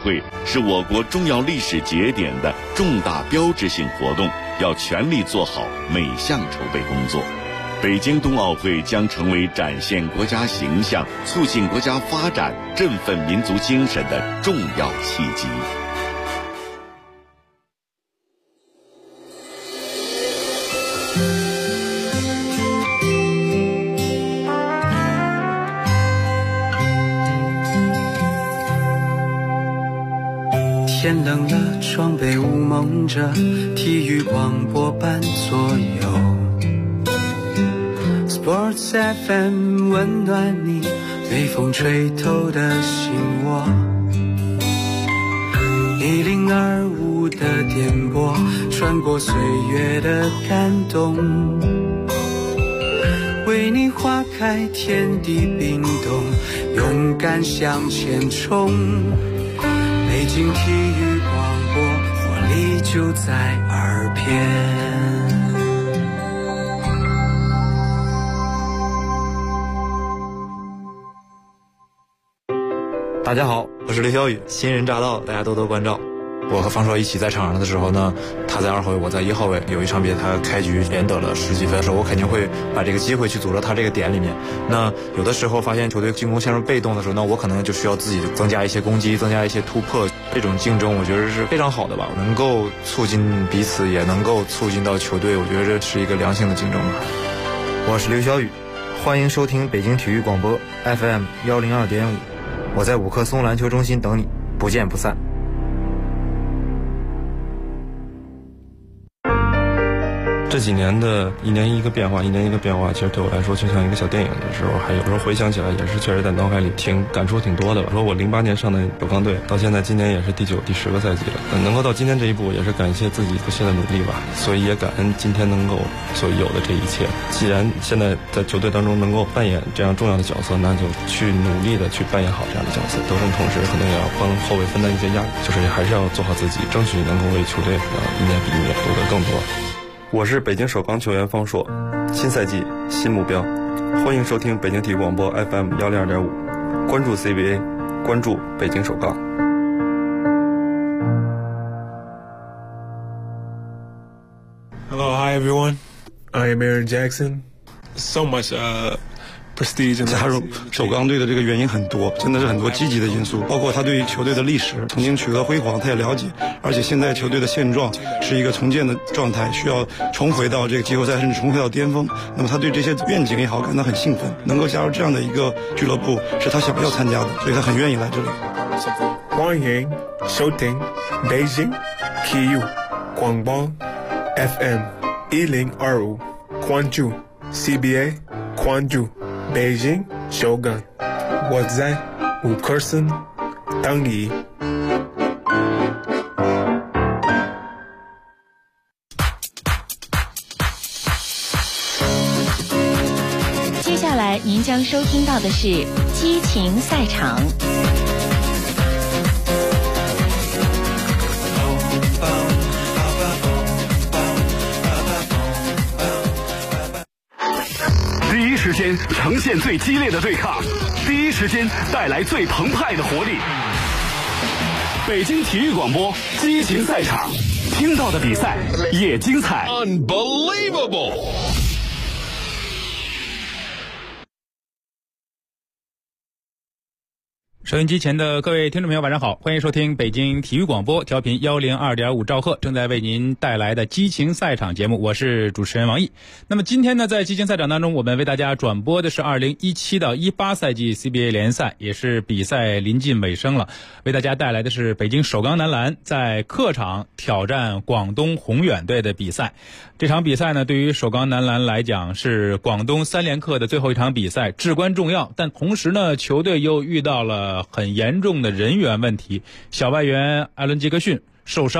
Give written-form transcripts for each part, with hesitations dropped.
会是我国重要历史节点的重大标志性活动，要全力做好每项筹备工作。北京冬奥会将成为展现国家形象、促进国家发展、振奋民族精神的重要契机。 天冷了，窗被雾蒙着，体育广播伴左右。Sports FM 温暖你，被风吹透的心窝。1025的电波，穿过岁月的感动，为你划开天地冰冻，勇敢向前冲。北京体育广播，活力就在耳边。 大家好，我是刘晓宇，新人驾到，大家多多关照。我和方硕一起在场上的时候呢，他在2号位，我在1号位。有一场比赛，他开局连得了10几分的时候，我肯定会把这个机会去组到他这个点里面。那有的时候发现球队进攻陷入被动的时候，那我可能就需要自己增加一些攻击，增加一些突破。这种竞争我觉得是非常好的吧，能够促进彼此，也能够促进到球队，我觉得这是一个良性的竞争吧。 我是刘晓宇，欢迎收听北京体育广播 FM 102.5，我在五棵松篮球中心等你，不见不散。 这几年的一年一个变化，其实对我来说就像一个小电影的时候，还有时候回想起来也是确实在脑海里感触挺多的吧。说我08年上的首钢队，到现在今年也是第9、第10个赛季了，能够到今天这一步，也是感谢自己不懈的努力吧。所以也感恩今天能够所有的这一切。既然现在在球队当中能够扮演这样重要的角色，那就去努力的去扮演好这样的角色。得胜同时，可能也要帮后卫分担一些压力，就是还是要做好自己，争取能够为球队一年比一年夺得更多。我是北京首钢球员方硕，新赛季新目标，欢迎收听北京体育广播 FM 102.5，关注 CBA， 关注北京首钢。 Hello, hi everyone. I am Aaron Jackson. So much prestige. 加入首钢队的这个原因很多，真的是很多积极的因素，包括他对于球队的历史曾经取得辉煌，他也了解，而且现在球队的现状是一个重建的状态，需要重回到这个季后赛，甚至重回到巅峰。那么他对这些愿景也好感到很兴奋，能够加入这样的一个俱乐部是他想要参加的，所以他很愿意来这里。 欢迎收听北京体育广播 FM 1025，关注 CBA， 关注北京首钢，我在五棵松等你。 接下来您将收听到的是激情赛场。 第一时间呈现最激烈的对抗，第一时间带来最澎湃的活力。北京体育广播激情赛场，听到的比赛也精彩。Unbelievable！ 收音机前的各位听众朋友晚上好，欢迎收听北京体育广播调频102.5兆赫正在为您带来的激情赛场节目，我是主持人王毅。那么今天呢，在激情赛场当中，我们为大家转播的是2017到18赛季 CBA 联赛，也是比赛临近尾声了，为大家带来的是北京首钢男篮在客场挑战广东宏远队的比赛。这场比赛呢，对于首钢男篮来讲是广东3连客的最后一场比赛，至关重要。但同时呢，球队又遇到了很严重的人员问题，小外援艾伦·杰克逊受伤，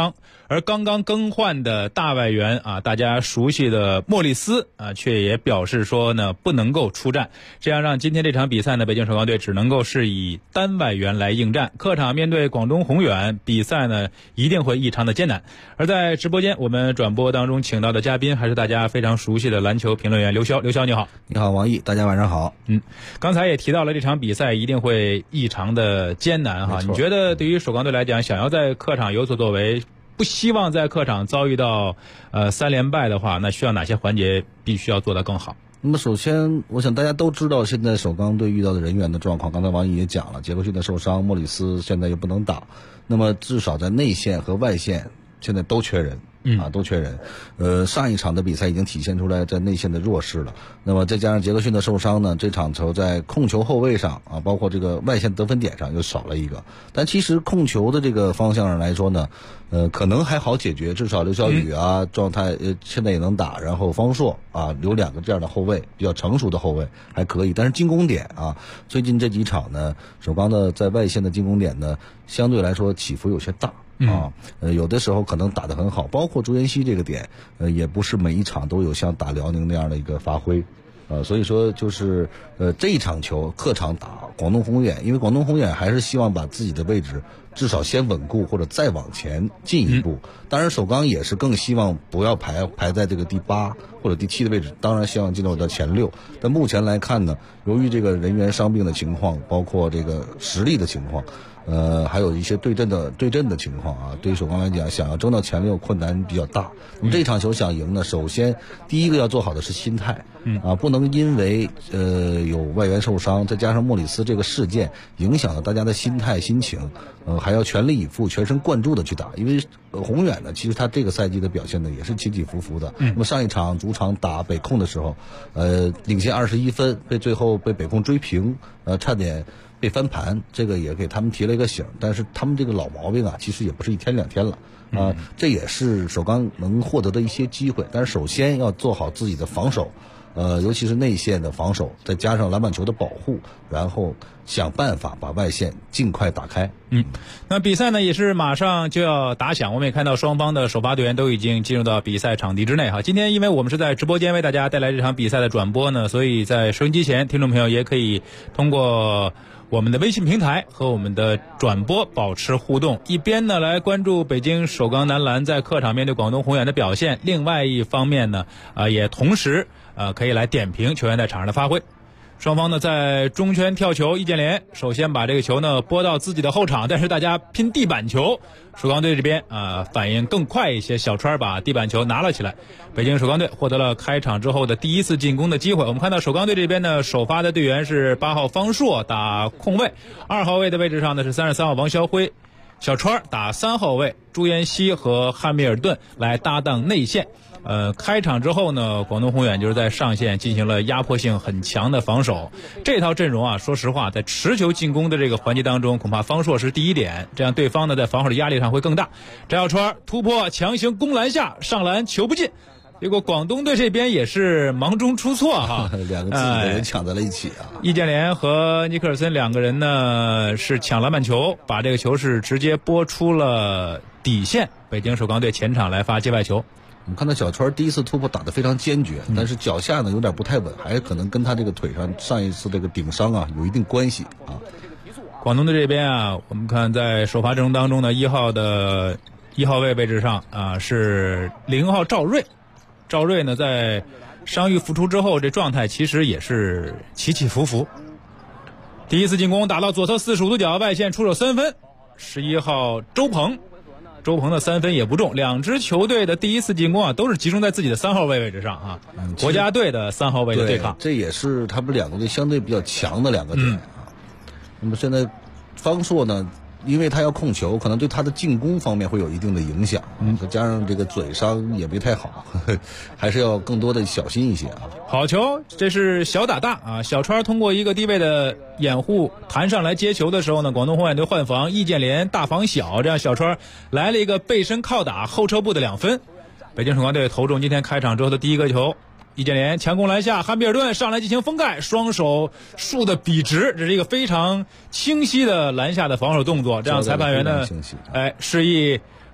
而刚刚更换的大外援啊，大家熟悉的莫里斯啊，却也表示说呢不能够出战，这样让今天这场比赛呢，北京首钢队只能够是以单外援来应战。客场面对广东宏远，比赛呢一定会异常的艰难。而在直播间，我们转播当中请到的嘉宾还是大家非常熟悉的篮球评论员刘潇。刘潇你好。 你好王毅，大家晚上好。 刚才也提到了这场比赛一定会异常的艰难哈。你觉得对于首钢队来讲，想要在客场有所作为，不希望在客场遭遇到3连败的话，那需要哪些环节必须要做得更好？ 那么首先，我想大家都知道现在首钢队遇到的人员的状况。刚才王毅也讲了，杰克逊的受伤，莫里斯现在又不能打，那么至少在内线和外线现在都缺人。都缺人。上一场的比赛已经体现出来在内线的弱势了。那么再加上杰克逊的受伤呢，这场球在控球后卫上啊，包括这个外线得分点上又少了一个。但其实控球的这个方向上来说呢，可能还好解决，至少刘晓宇啊状态现在也能打，然后方硕啊有2个这样的后卫，比较成熟的后卫还可以。但是进攻点啊，最近这几场呢，首钢的在外线的进攻点呢，相对来说起伏有些大。有的时候可能打得很好，包括朱彦西这个点，也不是每一场都有像打辽宁那样的一个发挥，所以说就是这一场球客场打广东宏远，因为广东宏远还是希望把自己的位置至少先稳固或者再往前进一步。当然首钢也是更希望不要排在这个第8或者第7的位置，当然希望进入到前6。但目前来看呢，由于这个人员伤病的情况，包括这个实力的情况，还有一些对阵的情况啊，对于首钢来讲，想要争到前6困难比较大。那么这场球想赢呢，首先第一个要做好的是心态，不能因为有外援受伤，再加上莫里斯这个事件，影响了大家的心态心情，还要全力以赴、全神贯注的去打。因为宏远呢，其实他这个赛季的表现呢也是起起伏伏的。那么上一场主场打北控的时候，领先21分，最后被北控追平，差点被翻盘，这个也给他们提了一个醒。但是他们这个老毛病啊，其实也不是1天2天了这也是首钢能获得的一些机会。但是首先要做好自己的防守，尤其是内线的防守，再加上篮板球的保护，然后想办法把外线尽快打开。 那比赛呢也是马上就要打响，我们也看到双方的首发队员都已经进入到比赛场地之内哈。今天因为我们是在直播间为大家带来这场比赛的转播呢，所以在收音机前听众朋友也可以通过我们的微信平台和我们的转播保持互动，一边呢来关注北京首钢男篮在客场面对广东宏远的表现，另外一方面呢也同时可以来点评球员在场上的发挥。双方呢在中圈跳球，易建联首先把这个球呢拨到自己的后场，但是大家拼地板球，首钢队这边反应更快一些，小川把地板球拿了起来，北京首钢队获得了开场之后的第一次进攻的机会。我们看到首钢队这边呢首发的队员是8号方硕打控卫，2号位的位置上呢是33号王霄辉，小川打3号位，朱彦西和汉密尔顿来搭档内线。开场之后呢，广东宏远就是在上线进行了压迫性很强的防守。这套阵容啊，说实话，在持球进攻的这个环节当中，恐怕方硕是第一点，这样对方呢在防守的压力上会更大。翟小川突破强行攻篮下，上篮球不进，结果广东队这边也是忙中出错哈， 两个自己的人抢在了一起啊。 易建联和尼克尔森两个人呢是抢篮板球，把这个球是直接拨出了底线，北京首钢队前场来发界外球。 我们看到小川第一次突破打得非常坚决，但是脚下呢有点不太稳，还可能跟他这个腿上一次这个顶伤啊有一定关系啊。 广东队这边啊，我们看在首发阵容当中呢，1号位位置上是0号赵睿。赵睿呢在伤愈复出之后，这状态其实也是起起伏伏。第一次进攻打到左侧45度角外线出手3分，11号周鹏的3分也不中。两支球队的第一次进攻啊，都是集中在自己的3号位置上啊。国家队的3号位的对抗， 这也是他们两个队相对比较强的2个点啊。那么现在方硕呢，因为他要控球，可能对他的进攻方面会有一定的影响，再加上这个嘴伤也没太好，还是要更多的小心一些啊。 好球，这是小打大啊！小川通过一个低位的掩护弹上来接球的时候呢，广东宏远队换防，易建联大防小，这样小川来了一个背身靠打后撤步的2分。北京首钢队投中今天开场之后的第一个球，易建联强攻篮下，汉密尔顿上来进行封盖，双手竖得笔直，这是一个非常清晰的篮下的防守动作，这样裁判员呢示意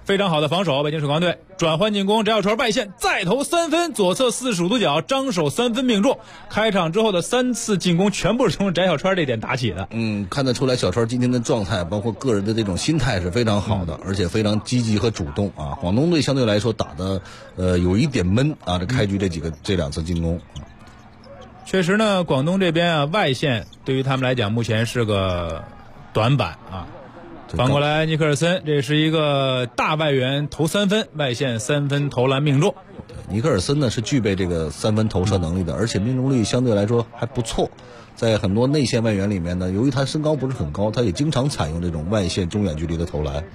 非常好的防守，北京首钢队转换进攻，翟小川外线再投3分，左侧45度角张手3分命中。开场之后的3次进攻全部是从翟小川这点打起的。 看得出来小川今天的状态，包括个人的这种心态是非常好的，而且非常积极和主动啊。广东队相对来说打的有一点闷啊，这开局这2次进攻。 确实呢，广东这边啊外线对于他们来讲目前是个短板啊。反过来，尼克尔森这是一个大外援，投3分，外线3分投篮命中。 尼克尔森呢是具备这个3分投射能力的，而且命中率相对来说还不错。在很多内线外援里面呢，由于他身高不是很高，他也经常采用这种外线中远距离的投篮。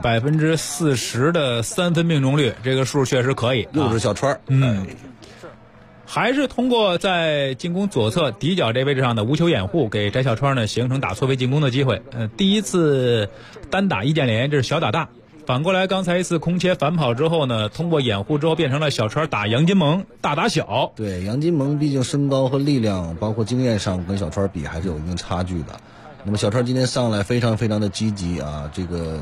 40%的3分命中率，这个数确实可以。 又是小川。 还是通过在进攻左侧底角这位置上的无球掩护，给翟小川呢形成打错位进攻的机会。第一次单打易建联，这是小打大。反过来，刚才一次空切反跑之后呢，通过掩护之后变成了小川打杨金蒙，大打小。 对，杨金蒙毕竟身高和力量，包括经验上跟小川比还是有一定差距的。那么小川今天上来非常非常的积极啊，这个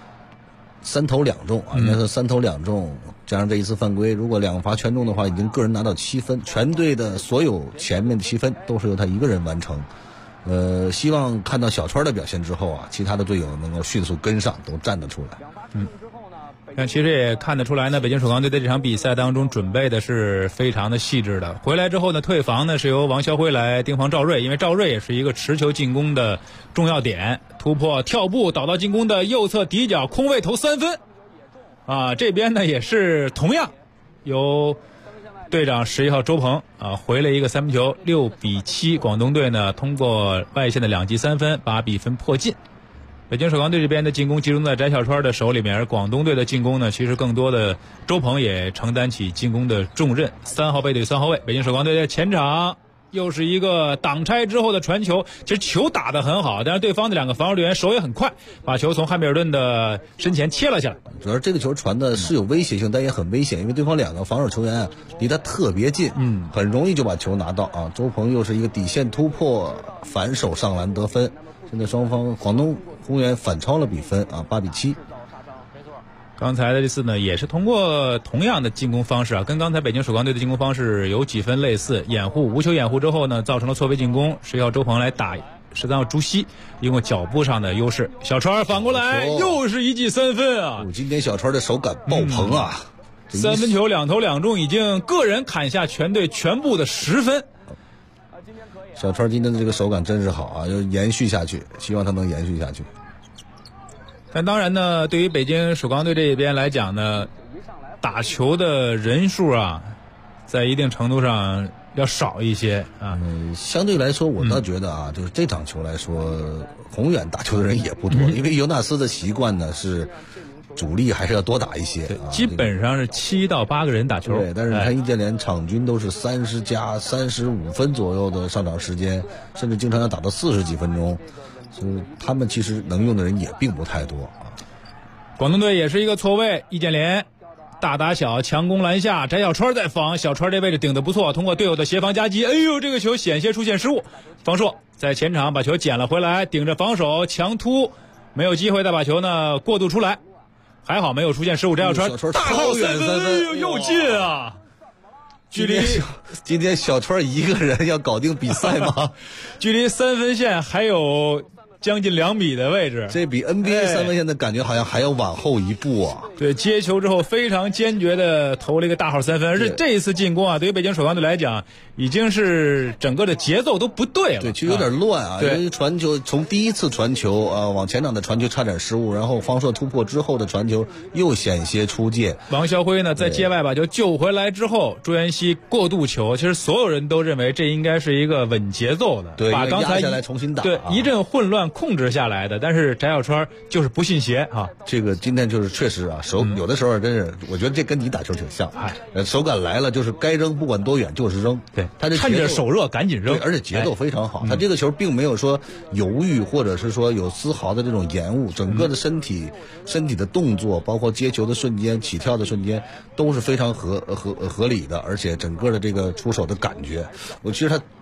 3投2中啊，应该是3投2中，加上这一次犯规，如果2罚全中的话，已经个人拿到7分，全队的所有前面的7分都是由他一个人完成。希望看到小川的表现之后啊，其他的队友能够迅速跟上，都站得出来。 但其实也看得出来呢，北京首钢队在这场比赛当中准备的是非常的细致的。回来之后呢，退防呢是由王霄辉来盯防赵睿，因为赵睿也是一个持球进攻的重要点，突破跳步导到进攻的右侧底角空位投3分。这边呢也是同样由队长11号周鹏回了一个3分球，6-7，广东队呢通过外线的2记3分把比分迫近。北京首钢队这边的进攻集中在翟小川的手里面，而广东队的进攻呢，其实更多的周鹏也承担起进攻的重任。3号背对3号位，北京首钢队在前场又是一个挡拆之后的传球，其实球打得很好，但是对方的2个防守队员手也很快，把球从汉密尔顿的身前切了下来。 主要这个球传的是有威胁性，但也很危险，因为对方2个防守球员离他特别近，很容易就把球拿到啊。周鹏又是一个底线突破，反手上篮得分。现在双方广东宏远反超了比分8-7。 刚才的这次呢，也是通过同样的进攻方式跟刚才北京首钢队的进攻方式有几分类似，掩护无球掩护之后呢，造成了错位进攻，是要周鹏来打13号朱熹，用脚步上的优势。小川反过来又是1记3分啊！ 今天小川的手感爆棚啊 ！3分球2投2中，已经个人砍下全队全部的10分。 小川今天的这个手感真是好啊，要延续下去，希望他能延续下去。 但当然呢，对于北京首钢队这边来讲呢，打球的人数在一定程度上要少一些相对来说，我倒觉得就是这场球来说，宏远打球的人也不多，因为尤纳斯的习惯呢是主力还是要多打一些， 基本上是7到8个人打球。 对，但是你看易建联场均都是30加35分左右的上场时间，甚至经常要打到40几分钟，所以他们其实能用的人也并不太多广东队也是一个错位，易建联大打小强攻篮下，翟小川在防，小川这位置顶得不错，通过队友的协防夹击，这个球险些出现失误，方硕在前场把球捡了回来，顶着防守强突，没有机会再把球呢过渡出来，还好没有出现失误。翟小川大号3分，又进啊！距离今天小川一个人要搞定比赛吗？ 距离3分线还有将近2米的位置， 这比 NBA 3分线的感觉好像还要往后一步啊！ 对，接球之后非常坚决的投了一个大号3分，而且这一次进攻对于北京首钢队来讲，已经是整个的节奏都不对了， 对，就有点乱因为传球从第一次传球往前场的传球差点失误，然后方硕突破之后的传球又险些出界。 王霄辉呢在界外把球救回来之后，朱彦西过渡球，其实所有人都认为这应该是一个稳节奏的， 对， 把刚才压下来重新打， 对，一阵混乱控制下来的，但是翟小川就是不信邪这个今天就是确实有的时候真是，我觉得这跟你打球挺像，手感来了就是该扔，不管多远就是扔， 对， 他这趁着手热赶紧扔， 而且节奏非常好，他这个球并没有说犹豫，或者是说有丝毫的这种延误，整个的身体的动作，包括接球的瞬间、起跳的瞬间都是非常合理的，而且整个的这个出手的感觉，我其实他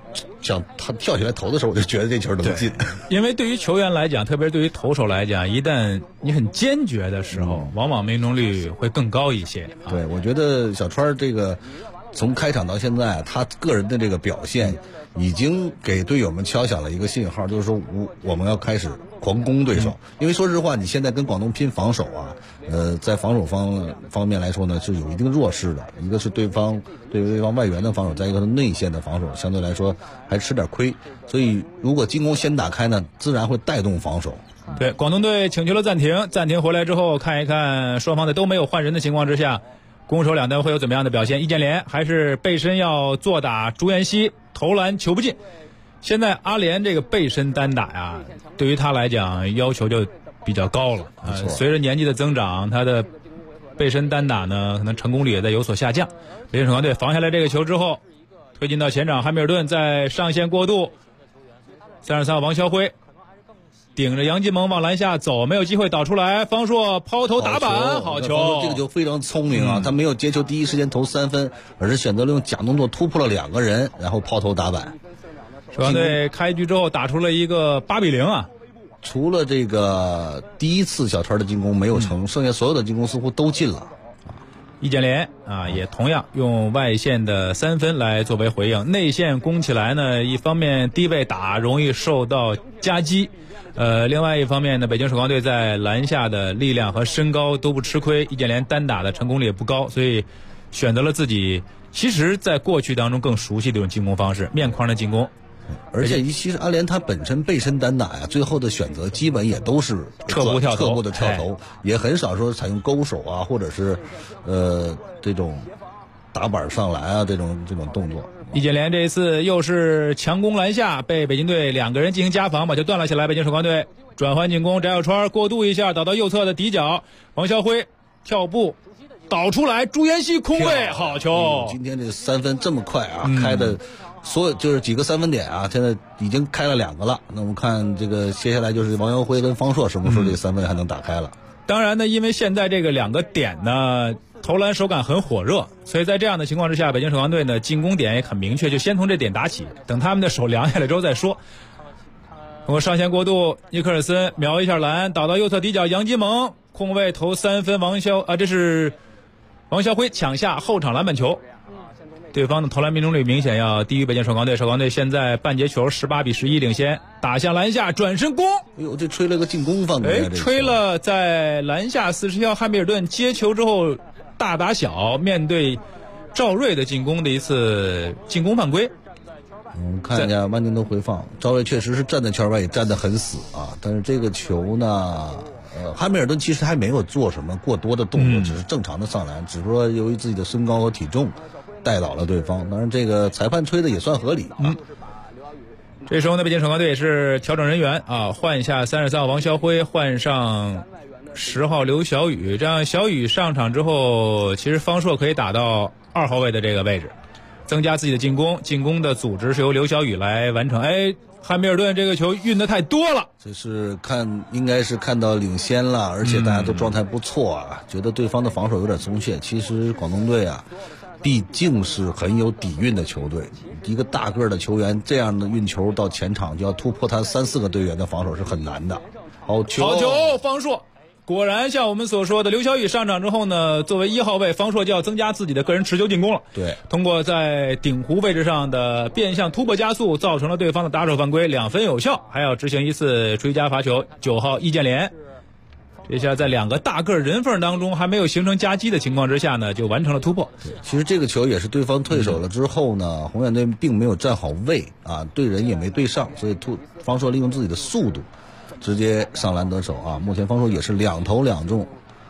想他跳起来投的时候，我就觉得这球能进。 因为对于球员来讲，特别是对于投手来讲，一旦你很坚决的时候，往往命中率会更高一些。 对，我觉得小川这个从开场到现在，他个人的这个表现已经给队友们敲响了一个信号，就是说我们要开始狂攻对手。因为说实话，你现在跟广东拼防守啊，在防守方面来说呢，是有一定弱势的。一个是对方外援的防守，再一个是内线的防守，相对来说还吃点亏。所以如果进攻先打开呢，自然会带动防守。 对，广东队请求了暂停回来之后看一看双方的都没有换人的情况之下，攻守两端会有怎么样的表现？易建联还是背身要坐打朱彦西，投篮球不进。现在阿联这个背身单打呀，对于他来讲要求就比较高了。随着年纪的增长，他的背身单打呢，可能成功率也在有所下降。北京首钢队防下来这个球之后，推进到前场，汉密尔顿在上线过渡，33号王霄辉顶着杨金蒙往篮下走，没有机会导出来，方硕抛投打板，好球！ 这个球非常聪明啊，他没有接球第一时间投3分，而是选择了用假动作突破了2个人，然后抛投打板。 首钢队开局之后打出了一个8-0啊！ 除了这个第一次小川的进攻没有成，剩下所有的进攻似乎都进了。 易建联啊，也同样用外线的3分来作为回应。内线攻起来呢，一方面低位打容易受到夹击，另外一方面呢，北京首钢队在篮下的力量和身高都不吃亏，易建联单打的成功率也不高，所以选择了自己其实在过去当中更熟悉的这种进攻方式，面框的进攻。 而且其实阿联他本身背身单打呀，最后的选择基本也都是侧步的跳投，也很少说采用勾手啊，或者是这种打板上篮啊这种动作。 易建联这一次又是强攻篮下，被北京队2个人进行夹防，把球断了下来。北京首钢队转换进攻，翟小川过渡一下，导到右侧的底角，王霄辉跳步导出来，朱彦西空位，好球！ 今天这3分这么快啊，开的。所有就是几个3分点啊，现在已经开了2个了。那我们看这个接下来就是王耀辉跟方硕什么时候这3分还能打开了。 当然呢，因为现在这个2个点呢，投篮手感很火热，所以在这样的情况之下，北京首钢队呢进攻点也很明确，就先从这点打起，等他们的手凉下来之后再说。通过上线过渡，尼克尔森瞄一下篮，导到右侧底角，杨金蒙空位投3分，这是王霄辉抢下后场篮板球。对方的投篮命中率明显要低于北京首钢队，首钢队现在半节球18-11领先，打向篮下转身攻， 哎呦，这吹了个进攻犯规， 吹了在篮下40号汉密尔顿接球之后大打小，面对赵睿的进攻的一次进攻犯规。 看一下慢镜头回放，赵睿确实是站在圈外也站得很死啊，但是这个球呢汉密尔顿其实还没有做什么过多的动作，只是正常的上篮，只是说由于自己的身高和体重带倒了对方，当然这个裁判吹的也算合理啊。 这时候呢，北京首钢队也是调整人员啊，换下33号王霄辉，换上10号刘晓宇，这样小宇上场之后，其实方硕可以打到2号位的这个位置，增加自己的进攻的组织是由刘晓宇来完成。汉密尔顿这个球运得太多了， 这是应该是看到领先了，而且大家都状态不错啊，觉得对方的防守有点松懈。其实广东队啊毕竟是很有底蕴的球队，一个大个的球员这样的运球到前场就要突破他3-4个队员的防守是很难的。好球方硕，果然像我们所说的，刘晓宇上场之后呢，作为1号位，方硕就要增加自己的个人持球进攻了。 对， 通过在顶弧位置上的变向突破加速，造成了对方的打手犯规，2分有效，还要执行一次追加罚球。9号易建联这下在2个大个人缝当中还没有形成夹击的情况之下呢，就完成了突破。 其实这个球也是对方退手了之后呢，红眼队并没有站好位啊，对人也没对上，所以方硕利用自己的速度直接上篮得手啊。目前方硕也是2投2中，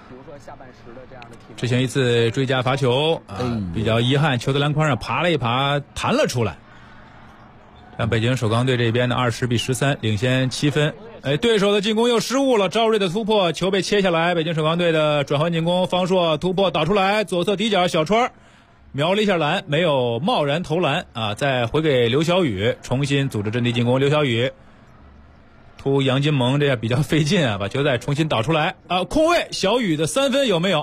执行一次追加罚球比较遗憾，球在篮筐上爬了一爬，弹了出来。让北京首钢队这边的20-13领先7分。对手的进攻又失误了，赵睿的突破，球被切下来，北京首钢队的转换进攻，方硕突破导出来，左侧底角小川瞄了一下篮，没有贸然投篮啊，再回给刘晓宇，重新组织阵地进攻。刘晓宇突杨金蒙，这样比较费劲啊，把球再重新导出来啊，空位小宇的3分有没有？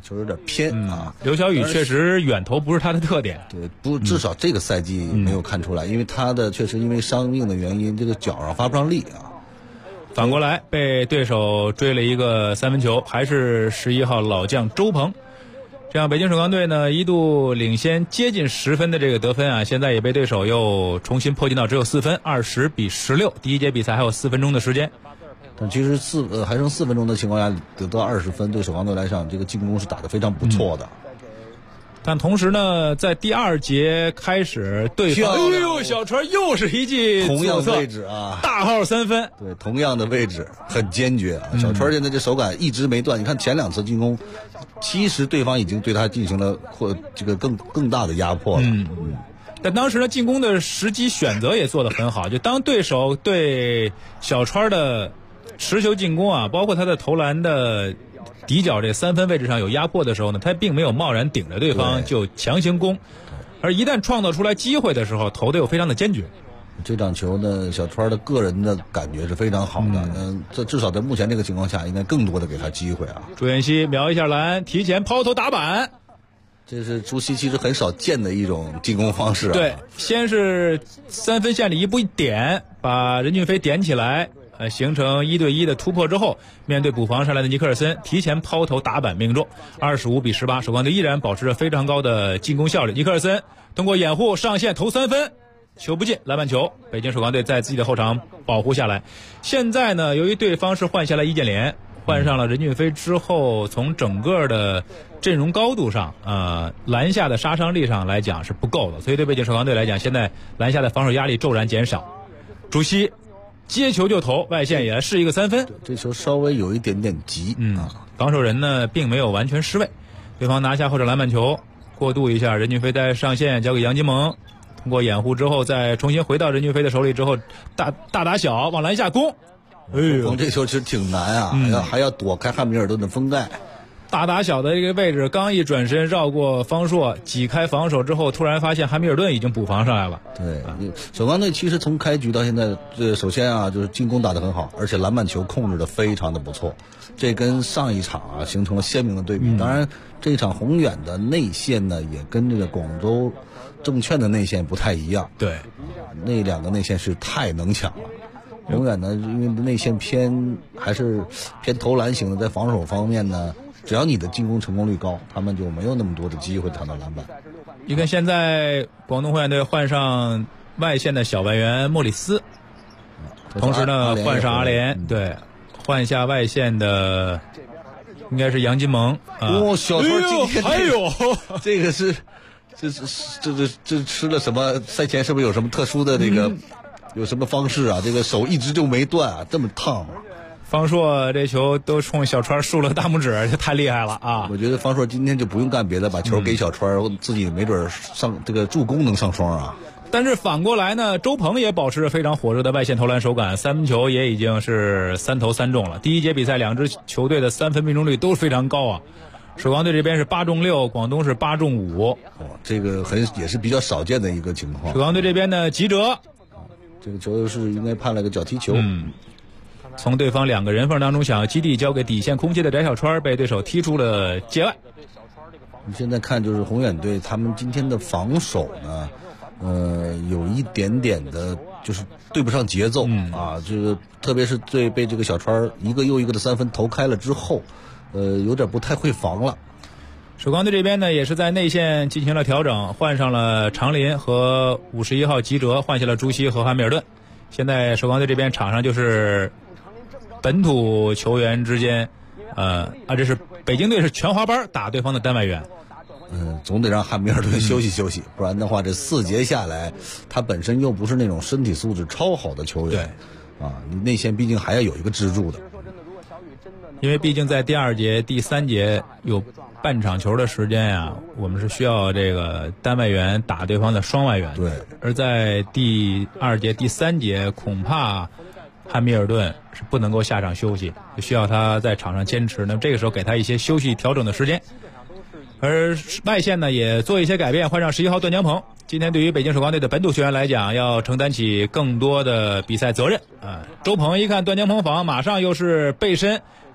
球有点偏啊。 刘晓宇确实远投不是他的特点， 对，不，至少这个赛季没有看出来，因为他的确实因为伤病的原因，这个脚上发不上力啊。 反过来被对手追了一个三分球，还是11号老将周鹏。这样北京首钢队呢一度领先接近10分的这个得分啊，现在也被对手又重新迫近到只有4分，20-16。第一节比赛还有4分钟的时间， 但其实还剩4分钟的情况下得到20分，对首钢队来讲，这个进攻是打得非常不错的。 但同时呢，在第2节开始，对方小川又是一记同样位置啊， 大号3分， 对，同样的位置很坚决啊。小川现在这手感一直没断，你看前2次进攻，其实对方已经对他进行了这个更大的压迫了。 但当时呢，进攻的时机选择也做得很好，就当对手对小川的持球进攻啊，包括他的投篮的底角这3分位置上有压迫的时候呢，他并没有贸然顶着对方就强行攻，而一旦创造出来机会的时候，投的又非常的坚决。 这场球呢，小川的个人的感觉是非常好的，这至少在目前这个情况下，应该更多的给他机会啊。 朱彦西瞄一下篮，提前抛投打板， 这是朱熹其实很少见的一种进攻方式啊。 对，先是3分线里一步一点，把任骏飞点起来。形成1对1的突破之后，面对补防上来的尼克尔森，提前抛投打板命中，25-18，首钢队依然保持着非常高的进攻效率。尼克尔森通过掩护上线投3分，球不进，篮板球。北京首钢队在自己的后场保护下来。现在呢，由于对方是换下来易建联，换上了任骏飞之后，从整个的阵容高度上，篮下的杀伤力上来讲是不够的，所以对北京首钢队来讲，现在篮下的防守压力骤然减少。主席接球就投，外线也是一个3分。 这球稍微有一点点急防守人呢并没有完全失位，对方拿下后者篮板球，过渡一下，任骏飞在上线交给杨金蒙，通过掩护之后再重新回到任骏飞的手里之后，大打小往篮下攻。 这球其实挺难啊，还要躲开汉密尔顿的封盖。 大打小的一个位置，刚一转身绕过方硕，挤开防守之后，突然发现汉密尔顿已经补防上来了。 对，首钢队其实从开局到现在，首先啊就是进攻打得很好，而且篮板球控制得非常的不错，这跟上一场啊形成了鲜明的对比。当然，这一场宏远的内线呢，也跟这个广州证券的内线不太一样。 对， 那2个内线是太能抢了。宏远呢，因为内线还是偏投篮型的，在防守方面呢，只要你的进攻成功率高，他们就没有那么多的机会抢到篮板。 你看现在广东宏远队换上外线的小外援莫里斯，同时呢换上阿联，对，换下外线的应该是杨金蒙。 小川今天还有这个是这吃了什么？赛前是不是有什么特殊的这个？有什么方式啊？这个手一直就没断啊，这么烫啊！ 方硕这球都冲小川竖了大拇指，这太厉害了啊！ 我觉得方硕今天就不用干别的，把球给小川，自己没准上这个助攻能上双啊。 但是反过来呢，周鹏也保持着非常火热的外线投篮手感，3分球也已经是3投3中了。第一节比赛2支球队的3分命中率都非常高啊。首钢队这边是8中6，广东是8中5。 这个也是比较少见的一个情况。 首钢队这边呢，吉哲。 这个球是应该判了个脚踢球， 从对方2个人缝当中想要基地交给底线空切的翟小川，被对手踢出了界外。 你现在看就是宏远队他们今天的防守呢，有一点点的就是对不上节奏啊，这个特别是被这个小川一个又一个的3分投开了之后，有点不太会防了。 首钢队这边呢，也是在内线进行了调整，换上了长林和51号吉哲，换下了朱熹和汉密尔顿。现在首钢队这边场上就是本土球员之间，这是北京队是全华班打对方的单外援。 总得让汉密尔顿休息休息，不然的话这4节下来，他本身又不是那种身体素质超好的球员，你内线毕竟还要有一个支柱的。 因为毕竟在第2节、第3节有半场球的时间呀，我们是需要这个单外援打对方的双外援。 对， 而在第2节、第3节，恐怕汉密尔顿是不能够下场休息，需要他在场上坚持。那么这个时候给他一些休息调整的时间。而外线呢也做一些改变，换上11号段江鹏。今天对于北京首钢队的本土球员来讲，要承担起更多的比赛责任啊。周鹏一看段江鹏防，马上又是背身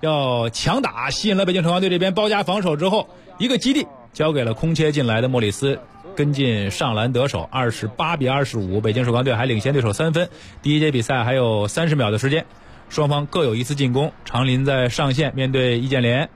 要强打，吸引了北京首钢队这边包夹防守之后，一个基地交给了空切进来的莫里斯，跟进上篮得手，28-25，北京首钢队还领先对手3分。第一节比赛还有30秒的时间，双方各有一次进攻。长林在上线面对易建联，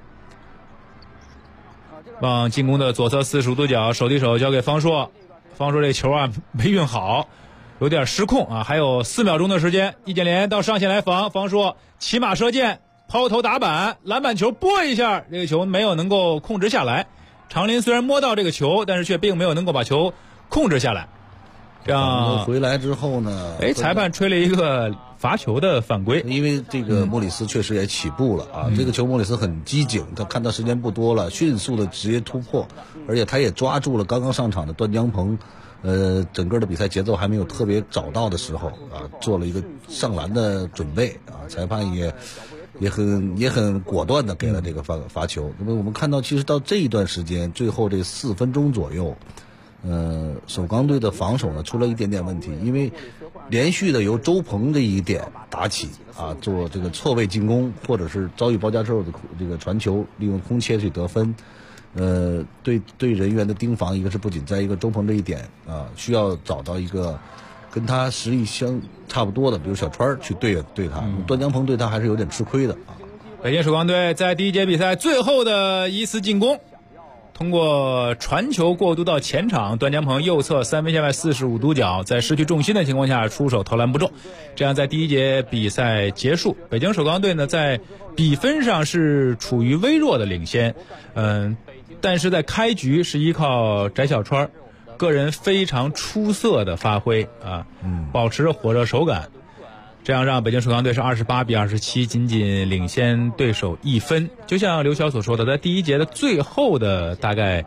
往进攻的左侧45度角，手递手交给方硕，方硕这球啊没运好，有点失控啊。还有4秒钟的时间，易建联到上线来防，方硕骑马射箭，抛投打板，篮板球拨一下，这个球没有能够控制下来。长林虽然摸到这个球，但是却并没有能够把球控制下来。这样回来之后呢， 裁判吹了一个罚球的犯规， 因为这个莫里斯确实也起步了啊。这个球莫里斯很机警，他看到时间不多了，迅速的直接突破，而且他也抓住了刚刚上场的段江鹏。整个的比赛节奏还没有特别找到的时候啊，做了一个上篮的准备啊，裁判也很果断的给了这个罚球。那么我们看到，其实到这一段时间，最后这4分钟左右，首钢队的防守呢出了一点点问题，因为连续的由周鹏这一点打起啊，做这个错位进攻，或者是遭遇包夹之后的这个传球，利用空切去得分。对人员的盯防，一个是不仅在一个周鹏这一点啊，需要找到一个跟他实力差不多的，比如小川去对他，段江鹏对他还是有点吃亏的啊。 北京首钢队在第一节比赛最后的一次进攻，通过传球过渡到前场，段江鹏右侧3分线外45度角，在失去重心的情况下出手投篮不中，这样在第一节比赛结束。北京首钢队呢在比分上是处于微弱的领先，但是在开局是依靠翟小川个人非常出色的发挥啊，保持着火热手感，这样让北京首钢队是28-27，仅仅领先对手1分。就像刘晓所说的，在第一节的最后的大概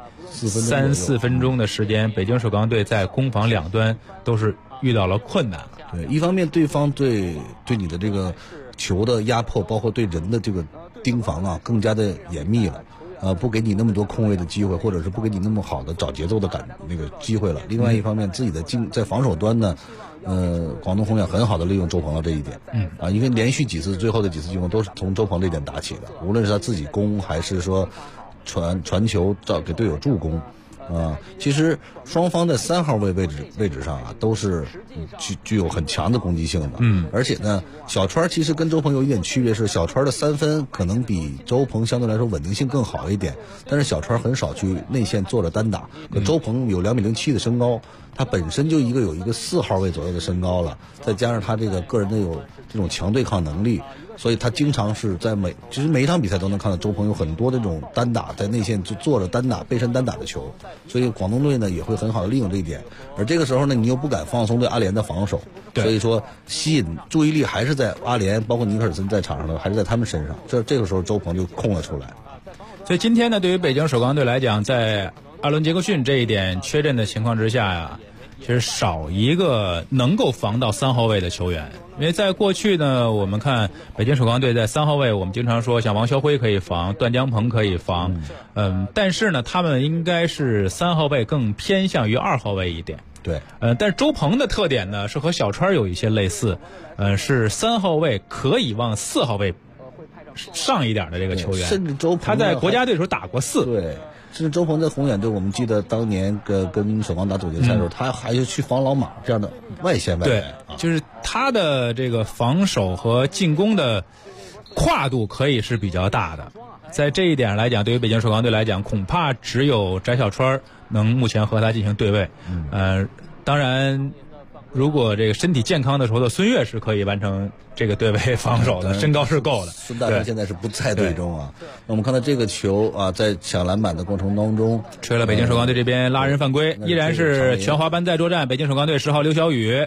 3-4分钟的时间，北京首钢队在攻防两端都是遇到了困难。 对，一方面对方对你的这个球的压迫，包括对人的这个盯防啊，更加的严密了。不给你那么多空位的机会，或者是不给你那么好的找节奏的那个机会了。另外一方面，自己的在防守端呢，广东宏远很好的利用周鹏的这一点，因为连续最后的几次进攻都是从周鹏这点打起的，无论是他自己攻还是说传球给队友助攻。其实双方在3号位置上啊，都是具有很强的攻击性的。而且呢，小川其实跟周鹏有一点区别，是小川的3分可能比周鹏相对来说稳定性更好一点，但是小川很少去内线做着单打。可周鹏有2.07米的身高，他本身就有一个4号位左右的身高了，再加上他这个个人的有这种强对抗能力。所以他经常是其实每一场比赛都能看到周鹏有很多这种单打，在内线就做着单打背身单打的球，所以广东队呢也会很好的利用这一点。而这个时候呢，你又不敢放松对阿联的防守，所以说吸引注意力还是在阿联，包括尼克尔森在场上的，还是在他们身上。这个时候周鹏就空了出来。 所以今天呢，对于北京首钢队来讲，在阿伦杰克逊这一点缺阵的情况之下呀，其实少一个能够防到3号位的球员。因为在过去呢，我们看北京首钢队在3号位，我们经常说像王霄辉可以防，段江鹏可以防，但是呢，他们应该是3号位更偏向于2号位一点。 对， 但是周鹏的特点呢，是和小川有一些类似，是3号位可以往4号位上一点的这个球员， 甚至周鹏他在国家队的时候打过4。 对。甚至周鹏在宏远队，我们记得当年跟首钢打总决赛的时候，他还是去防老马这样的外线外援。 对，就是他的这个防守和进攻的跨度可以是比较大的。在这一点来讲，对于北京首钢队来讲，恐怕只有翟小川能目前和他进行对位。当然，如果这个身体健康的时候的孙悦是可以完成这个对位防守的，身高是够的。 孙大圣现在是不在队中啊。那我们看到这个球啊，在抢篮板的过程当中， 吹了北京首钢队这边拉人犯规，依然是全华班在作战。北京首钢队10号刘晓宇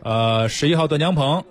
，11号段江鹏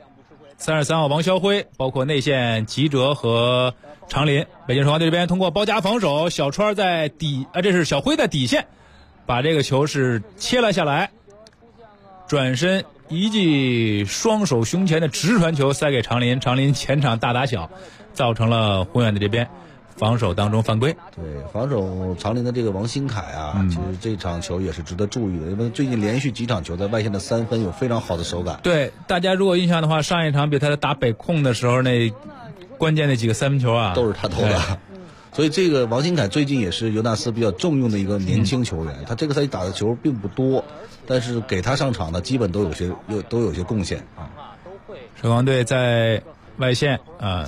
，33号王霄辉，包括内线吉哲和长林。北京首钢队这边通过包夹防守，小川在这是小辉在底线把这个球是切了下来，转身一记双手胸前的直传球塞给长林，长林前场大打小，造成了宏远的这边防守当中犯规。 对，防守长林的这个王新凯啊，其实这场球也是值得注意的，因为最近连续几场球在外线的3分有非常好的手感。 对，大家如果印象的话，上一场比赛他打北控的时候，那关键的几个三分球啊， 都是他投的。所以这个王新凯最近也是尤纳斯比较重用的一个年轻球员，他这个赛季打的球并不多，但是给他上场呢，基本都有些贡献啊。 首钢队在外线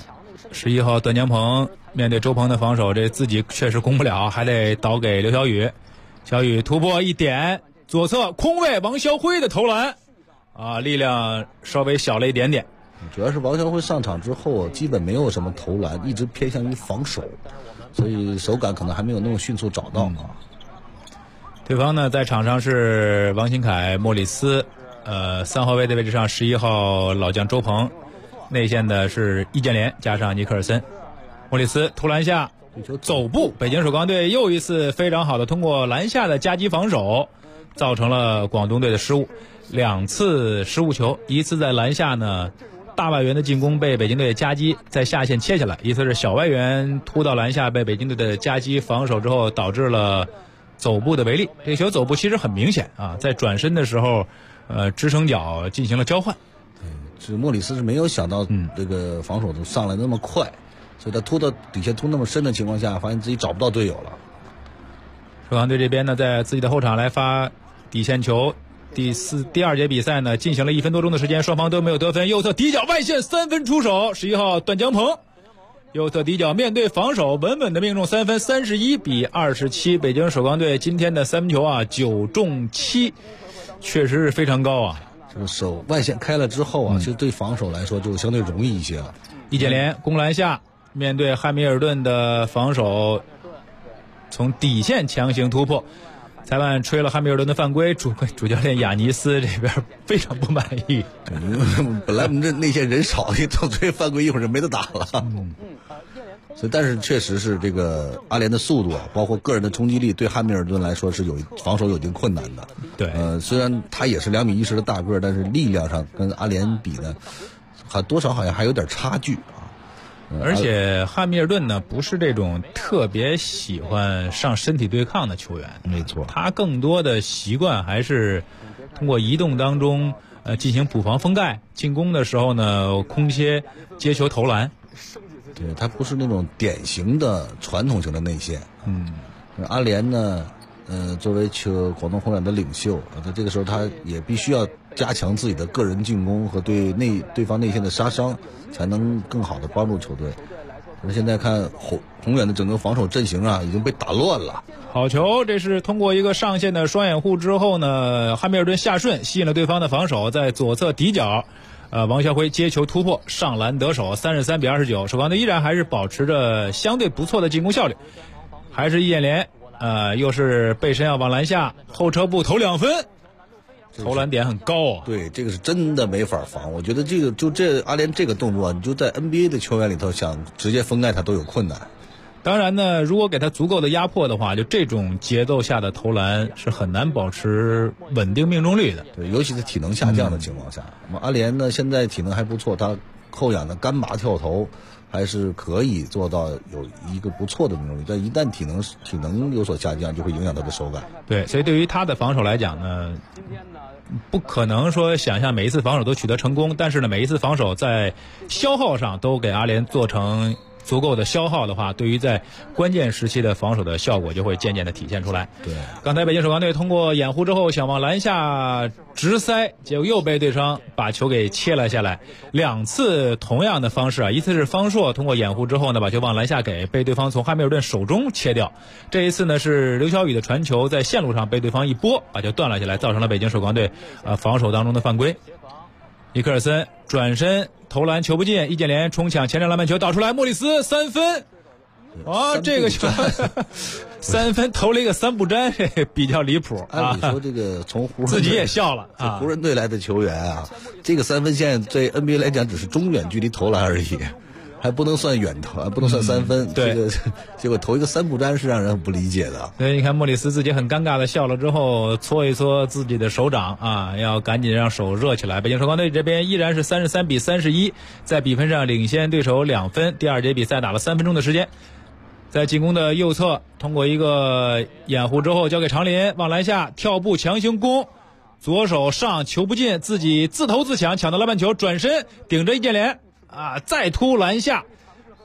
11号段江鹏面对周鹏的防守，这自己确实攻不了，还得倒给刘晓宇。小宇突破一点，左侧空位王霄辉的投篮力量稍微小了一点点。 主要是王霄辉上场之后基本没有什么投篮，一直偏向于防守，所以手感可能还没有那么迅速找到对方呢在场上是王新凯、莫里斯，3号位的位置上11号老将周鹏，内线的是易建联加上尼克尔森。莫里斯投篮下走步，北京首钢队又一次非常好的通过篮下的夹击防守，造成了广东队的失误，2次失误球，一次在篮下呢。大外援的进攻被北京队夹击，在下线切下来；一次是小外援突到篮下，被北京队的夹击防守之后，导致了走步的违例。这个球走步其实很明显在转身的时候，支撑脚进行了交换。 是莫里斯是没有想到这个防守上来那么快，所以他突到底下突那么深的情况下，发现自己找不到队友了。 首钢队这边呢，在自己的后场来发底线球。第二节比赛呢，进行了1分多钟的时间，双方都没有得分。右侧底角外线3分出手，11号段江鹏，右侧底角面对防守，稳稳的命中3分，31-27。北京首钢队今天的3分球9中7，确实是非常高啊。 这个手外线开了之后其实对防守来说就相对容易一些了。 易建联攻篮下，面对汉密尔顿的防守，从底线强行突破。裁判吹了汉密尔顿的犯规，主教练亚尼斯这边非常不满意。 本来我们这内线人少，一吹犯规一会儿就没得打了。所以但是确实是这个阿联的速度包括个人的冲击力，对汉密尔顿来说是防守有一定困难的。 对， 虽然他也是2.10米的大个，但是力量上跟阿联比呢，多少好像还有点差距。 而且汉密尔顿呢不是这种特别喜欢上身体对抗的球员， 没错， 他更多的习惯还是通过移动当中进行补防封盖，进攻的时候呢空切接球投篮。 对，他不是那种典型的传统型的内线。阿联呢作为广东宏远的领袖，在这个时候他也必须要加强自己的个人进攻和对方内线的杀伤，才能更好的帮助球队。可是现在看宏远的整个防守阵型已经被打乱了。 好球，这是通过一个上线的双掩护之后呢，汉密尔顿下顺吸引了对方的防守，在左侧底角王晓辉接球突破上篮得手，33-29。首钢队依然还是保持着相对不错的进攻效率，还是易建联又是背身要往篮下，后撤步投2分，投篮点很高对，这个是真的没法防。我觉得这阿联这个动作你就在 NBA 的球员里头想直接封盖他都有困难。 当然呢，如果给他足够的压迫的话，就这种节奏下的投篮是很难保持稳定命中率的。 对，尤其是体能下降的情况下。那么阿联呢，现在体能还不错，他后仰的干拔跳投还是可以做到有一个不错的命中率，但一旦体能有所下降，就会影响他的手感。 对，所以对于他的防守来讲呢，不可能说想象每一次防守都取得成功，但是呢，每一次防守在消耗上都给阿联做成足够的消耗的话，对于在关键时期的防守的效果就会渐渐的体现出来。 对， 刚才北京首钢队通过掩护之后想往篮下直塞，结果又被对方把球给切了下来。2次同样的方式一次是方硕通过掩护之后呢把球往篮下给，被对方从汉密尔顿手中切掉。这一次呢是刘晓宇的传球在线路上被对方一拨把球断了下来，造成了北京首钢队防守当中的犯规。尼克尔森转身投篮球不进，易建联冲抢前场篮板球导出来，莫里斯3分这个球3分投了一个3不沾，比较离谱按理说这个从湖人自己也笑了湖人队来的球员这个3分线对 NBA 来讲只是中远距离投篮而已，还不能算远投，不能算3分。 对， 这个结果投一个3不沾是让人很不理解的。 所以你看莫里斯自己很尴尬的笑了之后，搓一搓自己的手掌要赶紧让手热起来。北京首钢队这边依然是33-31，在比分上领先对手2分。第二节比赛打了3分钟的时间，在进攻的右侧通过一个掩护之后交给长林，往篮下跳步强行攻，左手上球不进，自己自投自抢，抢到篮板球，转身顶着易建联再突篮下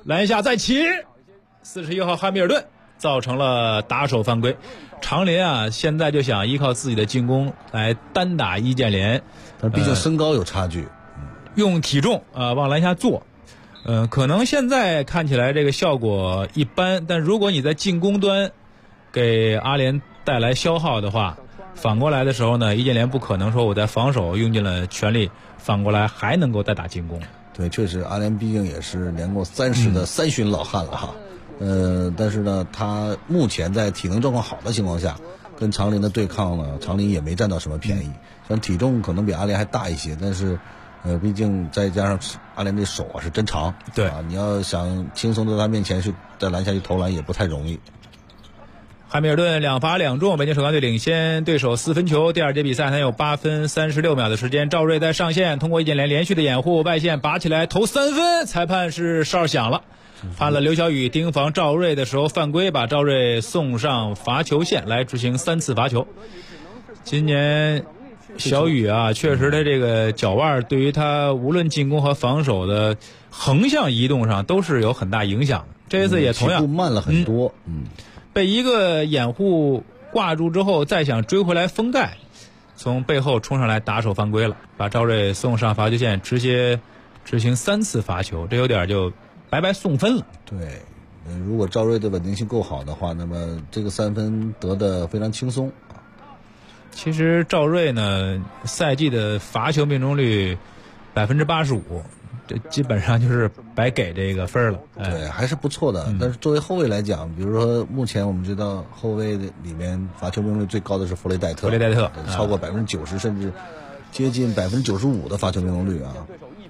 篮下再起，41号汉密尔顿造成了打手犯规。长林啊，现在就想依靠自己的进攻来单打易建联， 但毕竟身高有差距， 用体重往篮下做。可能现在看起来这个效果一般，但如果你在进攻端给阿联带来消耗的话，反过来的时候呢，易建联不可能说我在防守用尽了全力，反过来还能够再打进攻。 对，确实阿联毕竟也是年过30的三旬老汉了哈。但是呢，他目前在体能状况好的情况下，跟长林的对抗呢，长林也没占到什么便宜。虽然体重可能比阿联还大一些，但是毕竟再加上阿联这手啊是真长， 对啊，你要想轻松在他面前去在篮下去投篮也不太容易。 汉密尔顿2罚2中，北京首钢队领先对手4分球。第二节比赛还有8分36秒的时间，赵睿在上线通过易建联连续的掩护，外线拔起来投3分，裁判是哨响了，判了刘晓宇盯防赵睿的时候犯规，把赵睿送上罚球线来执行3次罚球。今年小宇啊，确实他这个脚腕对于他无论进攻和防守的横向移动上都是有很大影响的。这次也同样起步慢了很多， 被一个掩护挂住之后，再想追回来封盖，从背后冲上来打手犯规了，把赵睿送上罚球线，直接执行3次罚球，这有点就白白送分了。 对，如果赵睿的稳定性够好的话，那么这个3分得的非常轻松。 其实赵睿呢，赛季的罚球命中率85%，这基本上就是白给这个分了。 对，还是不错的。但是作为后卫来讲，比如说目前我们知道后卫里面罚球命中率最高的是弗雷戴特，超过90%，甚至接近95%的罚球命中率啊。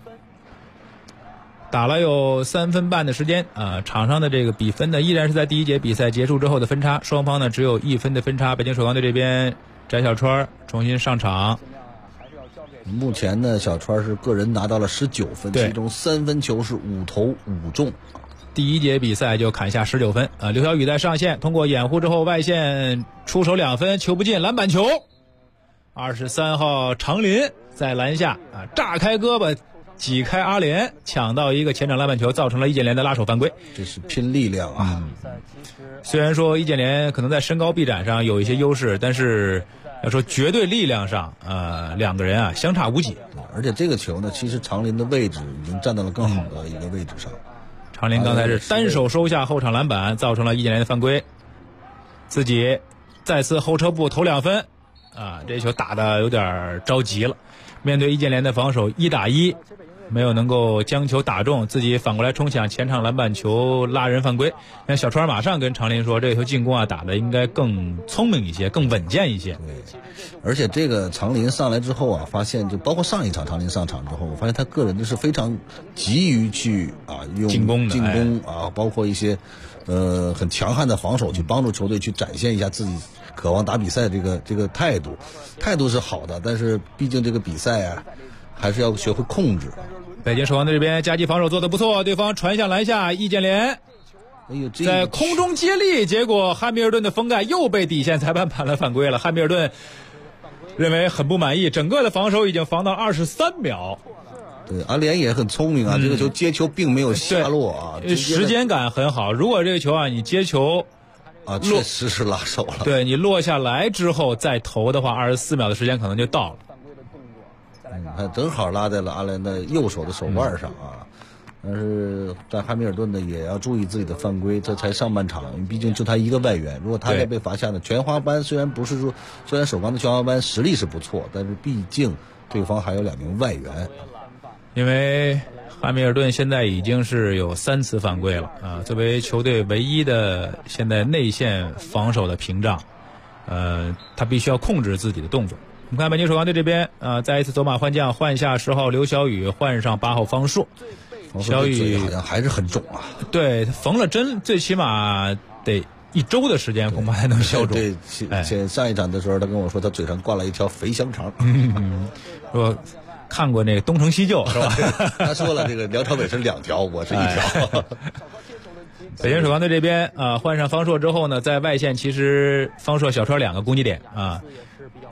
打了有3分半的时间啊，场上的这个比分呢依然是在第一节比赛结束之后的分差，双方呢只有1分的分差。北京首钢队这边翟小川重新上场， 目前呢小川是个人拿到了19分，其中3分球是5投5中。 第一节比赛就砍下19分啊！刘晓宇在上线通过掩护之后外线出手2分，球不进，篮板球。23号长林在篮下啊炸开胳膊挤开阿联，抢到一个前场篮板球，造成了易建联的拉手犯规。 这是拼力量啊！ 虽然说易建联可能在身高臂展上有一些优势，但是要说绝对力量上，两个人啊相差无几。 而且这个球呢，其实长林的位置已经站到了更好的一个位置上。 长林刚才是单手收下后场篮板，造成了易建联的犯规，自己再次后撤步投2分，这球打得有点着急了。面对易建联的防守1打1，没有能够将球打中，自己反过来冲抢前场篮板球拉人犯规。那小川马上跟长林说，这球进攻啊打得应该更聪明一些，更稳健一些。 对，而且这个长林上来之后啊，发现就包括上一场长林上场之后，我发现他个人就是非常急于去用进攻包括一些很强悍的防守去帮助球队去展现一下自己渴望打比赛这个态度是好的，但是毕竟这个比赛啊还是要学会控制。 北京首钢队这边夹击防守做得不错，对方传向篮下，易建联在空中接力，结果汉密尔顿的封盖又被底线裁判判了犯规了。汉密尔顿认为很不满意，整个的防守已经防到23秒。 对，阿联也很聪明啊，这个球接球并没有下落啊， 时间感很好。如果这个球你接球确实是拉手了。 对，你落下来之后再投的话，24秒的时间可能就到了。 他正好拉在了阿联的右手的手腕上啊。但是但汉密尔顿呢也要注意自己的犯规，这才上半场，毕竟就他一个外援，如果他再被罚下呢，全华班虽然首钢的全华班实力是不错，但是毕竟对方还有2名外援。 因为汉密尔顿现在已经是有3次犯规了啊，作为球队唯一的现在内线防守的屏障，他必须要控制自己的动作。我们看北京首钢队这边再一次走马换将，换下10号刘晓宇，换上8号方硕。小宇好像还是很肿啊。 对，缝了针最起码得1周的时间，恐怕才能消肿。 对，上一场的时候他跟我说他嘴上挂了一条肥香肠。 说看过那个东成西就，是吧？ 他说了，这个梁朝伟是2条，我是1条。 北京首钢队这边换上方硕之后呢，在外线其实方硕小川2个攻击点啊，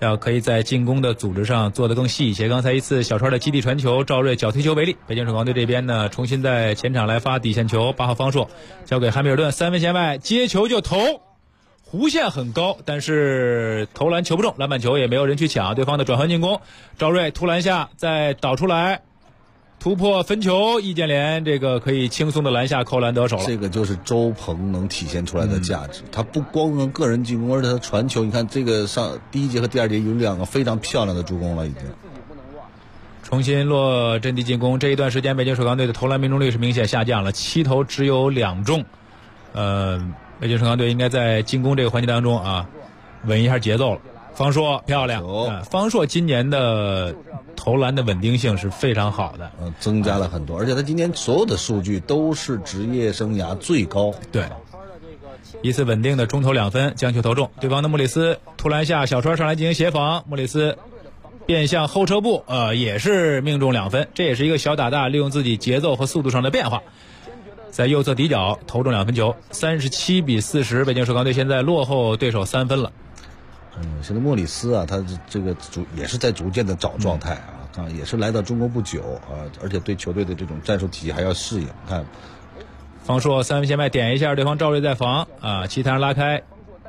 要可以在进攻的组织上做得更细一些。刚才一次小川的基地传球，赵睿脚推球为例。北京首钢队这边呢，重新在前场来发底线球，8号方硕交给汉密尔顿，3分线外接球就投，弧线很高，但是投篮球不中，篮板球也没有人去抢，对方的转换进攻，赵睿突篮下再导出来，突破分球，易建联这个可以轻松的篮下扣篮得手了。 这个就是周鹏能体现出来的价值，他不光能个人进攻，而且他传球，你看这个上第一节和第二节有2个非常漂亮的助攻了，已经。 重新落阵地进攻，这一段时间北京首钢队的投篮命中率是明显下降了，7投只有2中。北京首钢队应该在进攻这个环节当中啊，稳一下节奏了。方硕漂亮，方硕今年的投篮的稳定性是非常好的， 增加了很多，而且他今年所有的数据都是职业生涯最高。 对，一次稳定的中投2分，将球投中。对方的穆里斯突篮下，小川上来进行协防，穆里斯变向后撤步，也是命中2分，这也是一个小打大，利用自己节奏和速度上的变化，在右侧底角投中2分球，37-40，北京首钢队现在落后对手3分了。 现在莫里斯啊，他这个也是在逐渐的找状态啊，也是来到中国不久啊，而且对球队的这种战术体系还要适应。看， 方硕3分线外点一下，对方赵睿在防啊，其他人拉开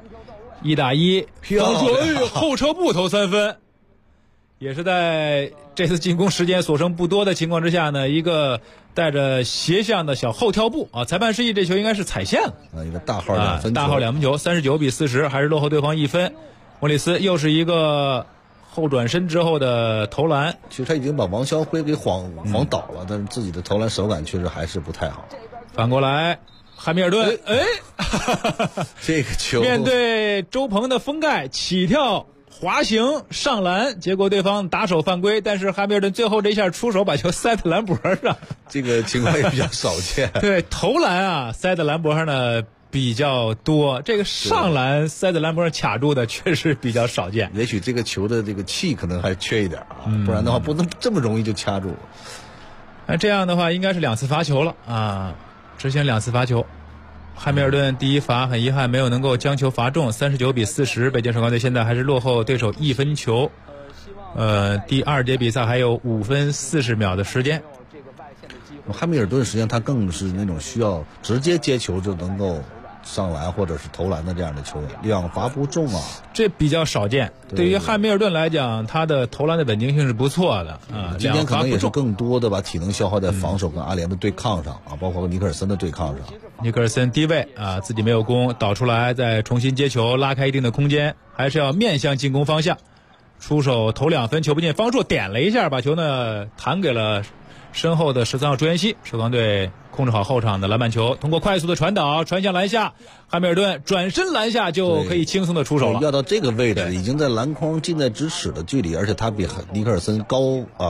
，1打1，方硕后撤步投3分，也是在这次进攻时间所剩不多的情况之下呢，一个带着斜向的小后跳步啊，裁判示意这球应该是踩线了一个大号2分球， 大号2分球，39-40，还是落后对方1分。莫里斯又是一个后转身之后的投篮， 其实他已经把王霄辉给晃倒了，但是自己的投篮手感确实还是不太好。 反过来，汉密尔顿， 这个球面对周鹏的封盖，起跳滑行上篮，结果对方打手犯规，但是汉密尔顿最后这一下出手把球塞在篮脖上， 这个情况也比较少见。 对，投篮啊塞在篮脖上呢比较多，这个上篮塞在篮脖上卡住的确实比较少见。 也许这个球的这个气可能还缺一点啊，不然的话不能这么容易就掐住。 这样的话应该是2次罚球了啊，执行2次罚球。汉密尔顿第一罚很遗憾没有能够将球罚中，39-40，北京首钢队现在还是落后对手1分球。第2节比赛还有5分40秒的时间。 汉密尔顿实际上他更是那种需要直接接球就能够上篮或者是投篮的这样的球员，2罚不中啊， 这比较少见。对于汉密尔顿来讲，他的投篮的稳定性是不错的啊。 今天可能也是更多的把体能消耗在防守跟阿联的对抗上啊，包括尼克尔森的对抗上。 尼克尔森低位啊，自己没有攻，导出来再重新接球，拉开一定的空间，还是要面向进攻方向，出手投2分，球不进。方硕点了一下，把球呢弹给了身后的13号朱彦西，首钢队控制好后场的篮板球，通过快速的传导传向篮下，汉密尔顿转身篮下就可以轻松的出手了。 要到这个位置已经在篮筐近在咫尺的距离，而且他比尼克尔森高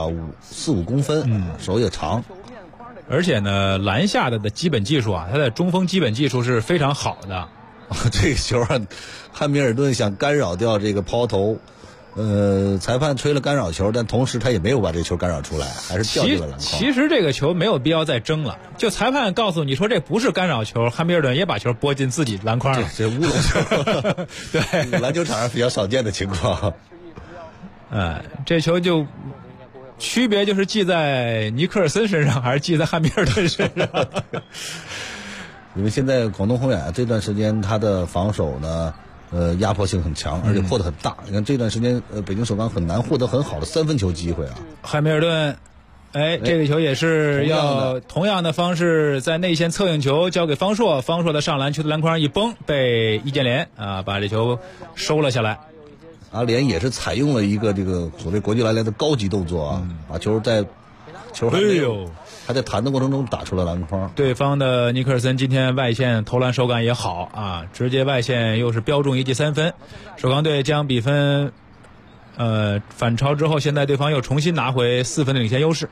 4-5公分，手也长。 而且呢，篮下的基本技术啊，他的中锋基本技术是非常好的。 这个球啊，汉密尔顿想干扰掉这个抛投。裁判吹了干扰球，但同时他也没有把这球干扰出来，还是掉进了篮筐。 其实这个球没有必要再争了，就裁判告诉你说这不是干扰球，汉密尔顿也把球拨进自己篮筐了， 这乌龙球。对，篮球场上比较少见的情况。 这球就区别就是记在尼克尔森身上，还是记在汉密尔顿身上？ 因为现在广东宏远这段时间他的防守呢。压迫性很强，而且扩得很大。你看这段时间，北京首钢很难获得很好的3分球机会啊。 汉密尔顿，这个球也是要同样的方式，在内线策应球交给方硕，方硕的上篮球的篮筐一崩，被易建联把这球收了下来。 阿联也是采用了一个这个所谓国际篮联的高级动作啊，把球在球还在弹的过程中打出了篮筐。 对方的尼克尔森今天外线投篮手感也好啊，直接外线又是标中一记3分。首钢队将比分反超之后，现在对方又重新拿回4分的领先优势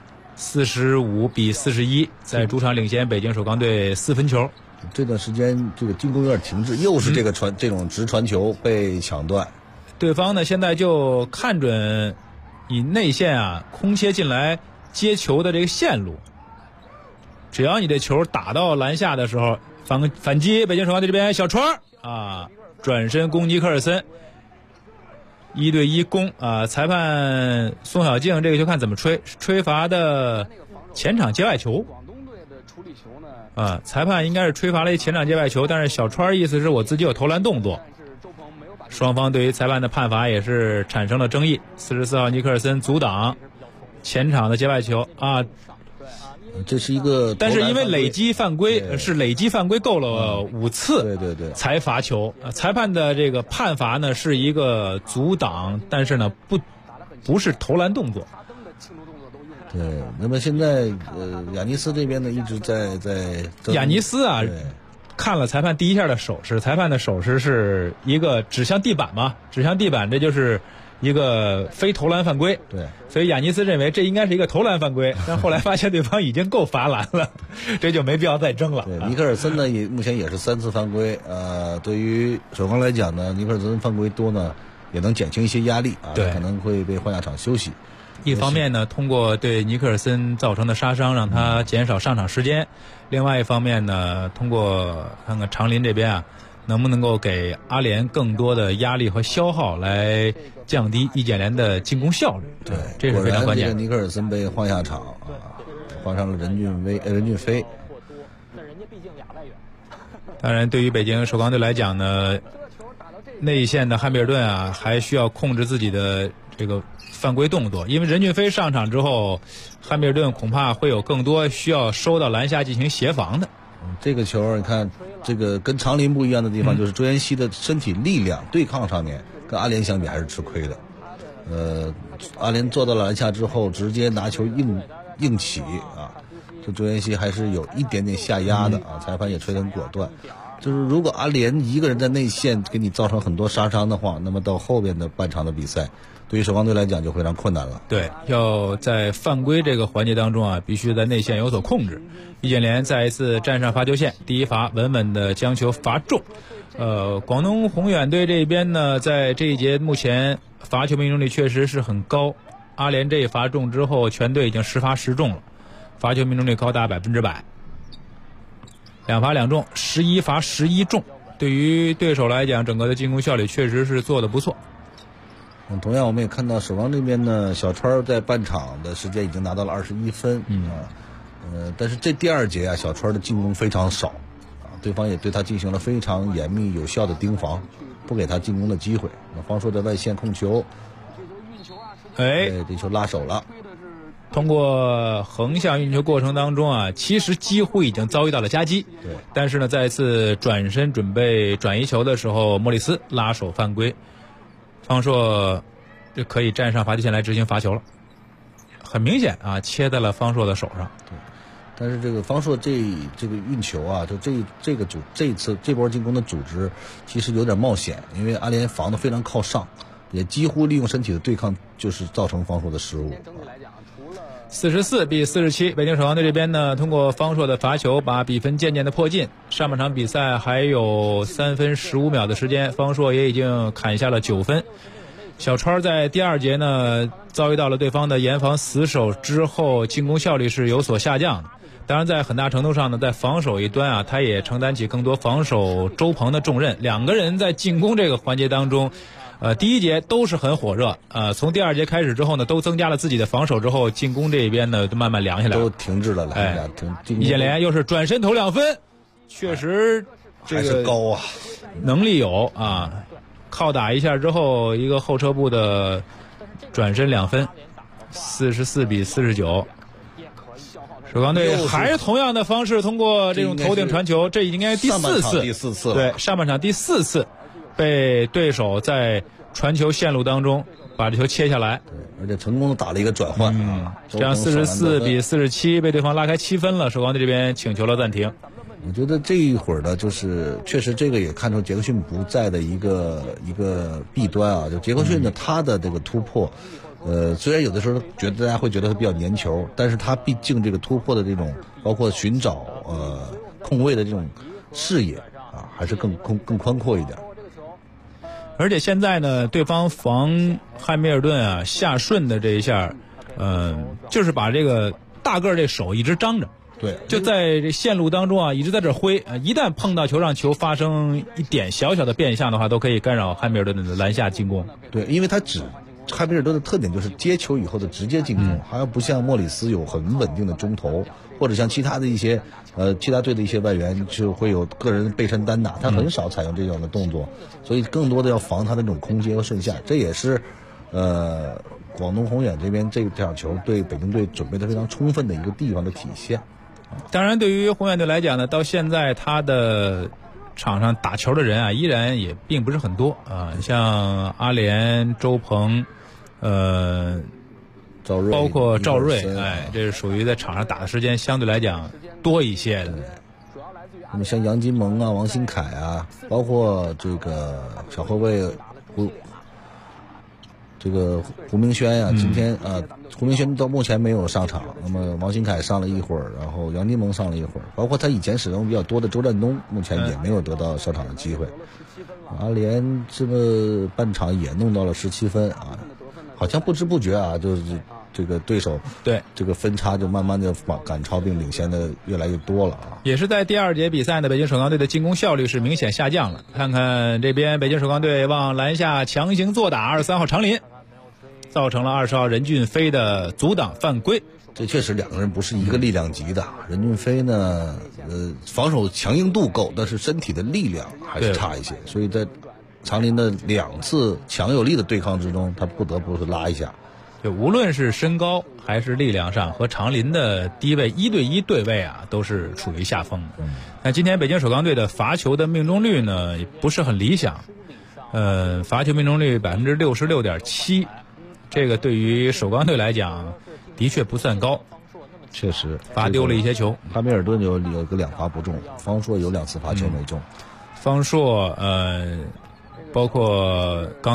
，45-41，在主场领先北京首钢队4分球。 这段时间这个进攻有点停滞，又是这个这种直传球被抢断。 对方呢现在就看准以内线空切进来接球的这个线路，只要你这球打到篮下的时候，反击，北京首钢队这边小川转身攻尼克尔森， 1对1攻啊！裁判宋小静这个球看怎么吹罚的前场界外球啊！裁判应该是吹罚了一前场界外球，但是小川意思是我自己有投篮动作。双方对于裁判的判罚也是产生了争议。44号尼克尔森阻挡前场的界外球啊！ 这是一个， 但是因为累积犯规是累积犯规够了5次， 对， 才罚球。裁判的这个判罚呢是一个阻挡，但是呢不是投篮动作。 对，那么现在亚尼斯这边呢一直在亚尼斯啊，看了裁判第一下的手势，裁判的手势是一个指向地板嘛，指向地板，这就是一个非投篮犯规。 对， 所以亚尼斯认为这应该是一个投篮犯规，但后来发现对方已经够罚篮了，这就没必要再争了。 对，尼克尔森呢目前也是3次犯规，对于首钢来讲呢，尼克尔森犯规多呢，也能减轻一些压力啊， 对， 可能会被换下场休息。 一方面呢，通过对尼克尔森造成的杀伤，让他减少上场时间；另外一方面呢，通过看看长林这边啊，能不能够给阿联更多的压力和消耗，来降低易建联的进攻效率。 对， 这是非常关键。 这个尼克尔森被换下场换上了任骏飞。 当然，对于北京首钢队来讲呢，内线的汉密尔顿啊，还需要控制自己的这个犯规动作，因为任骏飞上场之后，汉密尔顿恐怕会有更多需要收到篮下进行协防的。 这个球你看，这个跟长林不一样的地方，就是周延熙的身体力量对抗上面跟阿联相比还是吃亏的。阿联做到了篮下之后，直接拿球硬起啊，这周延熙还是有一点点下压的啊，裁判也吹得很果断。就是如果阿联一个人在内线给你造成很多杀伤的话，那么到后边的半场的比赛，对于首钢队来讲就非常困难了。 对，要在犯规这个环节当中啊，必须在内线有所控制。易建联再一次站上罚球线，第一罚稳稳的将球罚中。广东宏远队这边呢，在这一节目前罚球命中率确实是很高。阿联这一罚中之后，全队已经10罚10中了，罚球命中率高达100%，2罚2中，11罚11中。对于对手来讲，整个的进攻效率确实是做得不错。 同样我们也看到首钢这边呢，小川在半场的时间已经拿到了21分，但是这第2节啊，小川的进攻非常少啊，对方也对他进行了非常严密有效的盯防，不给他进攻的机会。那方硕在外线控球，这球拉手了。 通过横向运球过程当中啊，其实几乎已经遭遇到了夹击。 对， 但是呢，再次转身准备转移球的时候，莫里斯拉手犯规，方硕就可以站上罚球线来执行罚球了。很明显啊，切在了方硕的手上。 对，但是这个方硕这个运球啊，就这次这波进攻的组织其实有点冒险，因为阿联防得非常靠上，也几乎利用身体的对抗，就是造成方硕的失误。 44比47，北京首钢队这边呢，通过方硕的罚球把比分渐渐的迫近。上半场比赛还有3分15秒的时间，方硕也已经砍下了9分。小川在第2节呢，遭遇到了对方的严防死守之后，进攻效率是有所下降的。当然，在很大程度上呢，在防守一端啊，他也承担起更多防守周鹏的重任。2个人在进攻这个环节当中，第1节都是很火热，从第2节开始之后呢，都增加了自己的防守之后，进攻这一边呢就慢慢凉下来了， 都停滞了。 易建联又是转身投2分，确实这个还是高啊， 能力有啊，靠打一下之后，一个后撤步的转身2分，44比49。首钢队还是同样的方式，通过这种头顶传球，这应该第4次了。对，上半场第4次被对手在传球线路当中把这球切下来， 对，而且成功的打了一个转换。 这样44比47被对方拉开7分了。首钢队这边请求了暂停。 我觉得这一会儿呢，就是确实这个也看出杰克逊不在的一个弊端啊。就杰克逊呢，他的这个突破，虽然有的时候大家会觉得他比较粘球，但是他毕竟这个突破的这种，包括寻找空位的这种视野啊，还是更宽阔一点。 而且现在呢，对方防汉密尔顿啊下顺的这一下，就是把这个大个这手一直张着。 对， 就在这线路当中啊，一直在这挥，一旦碰到球让球发生一点小小的变向的话，都可以干扰汉密尔顿的篮下进攻。 对，因为汉密尔顿的特点就是接球以后的直接进攻，好像不像莫里斯有很稳定的中投，或者像其他的一些其他队的一些外援就会有个人背身单打，他很少采用这种的动作，所以更多的要防他的那种空接和顺下，这也是广东宏远这边这场球对北京队准备的非常充分的一个地方的体现。 当然，对于宏远队来讲呢，到现在他的场上打球的人啊，依然也并不是很多啊，像阿联、周鹏， 赵睿， 包括赵睿，这是属于在场上打的时间相对来讲多一些的。 那么像杨金蒙啊、王新凯啊，包括这个小后卫胡明轩呀，今天胡明轩到目前没有上场，那么王新凯上了一会儿，然后杨金蒙上了一会儿，包括他以前使用比较多的周占东，目前也没有得到上场的机会。阿联这么半场也弄到了17分啊，好像不知不觉啊，就是这个对手对这个分差就慢慢的赶超并领先的越来越多了啊。 也是在第二节比赛呢，北京首钢队的进攻效率是明显下降了。看看这边北京首钢队往篮下强行做打，23号长林造成了20号任骏飞的阻挡犯规。 这确实两个人不是一个力量级的，任骏飞呢防守强硬度够，但是身体的力量还是差一些，所以在长林的2次强有力的对抗之中，他不得不是拉一下。 就无论是身高还是力量上，和长林的低位1对1对位啊，都是处于下风。那今天北京首钢队的罚球的命中率呢，也不是很理想，罚球命中率66.7%，这个对于首钢队来讲的确不算高， 确实罚丢了一些球。 哈密尔顿有个2罚不中，方硕有2次罚球没中。 方硕包括刚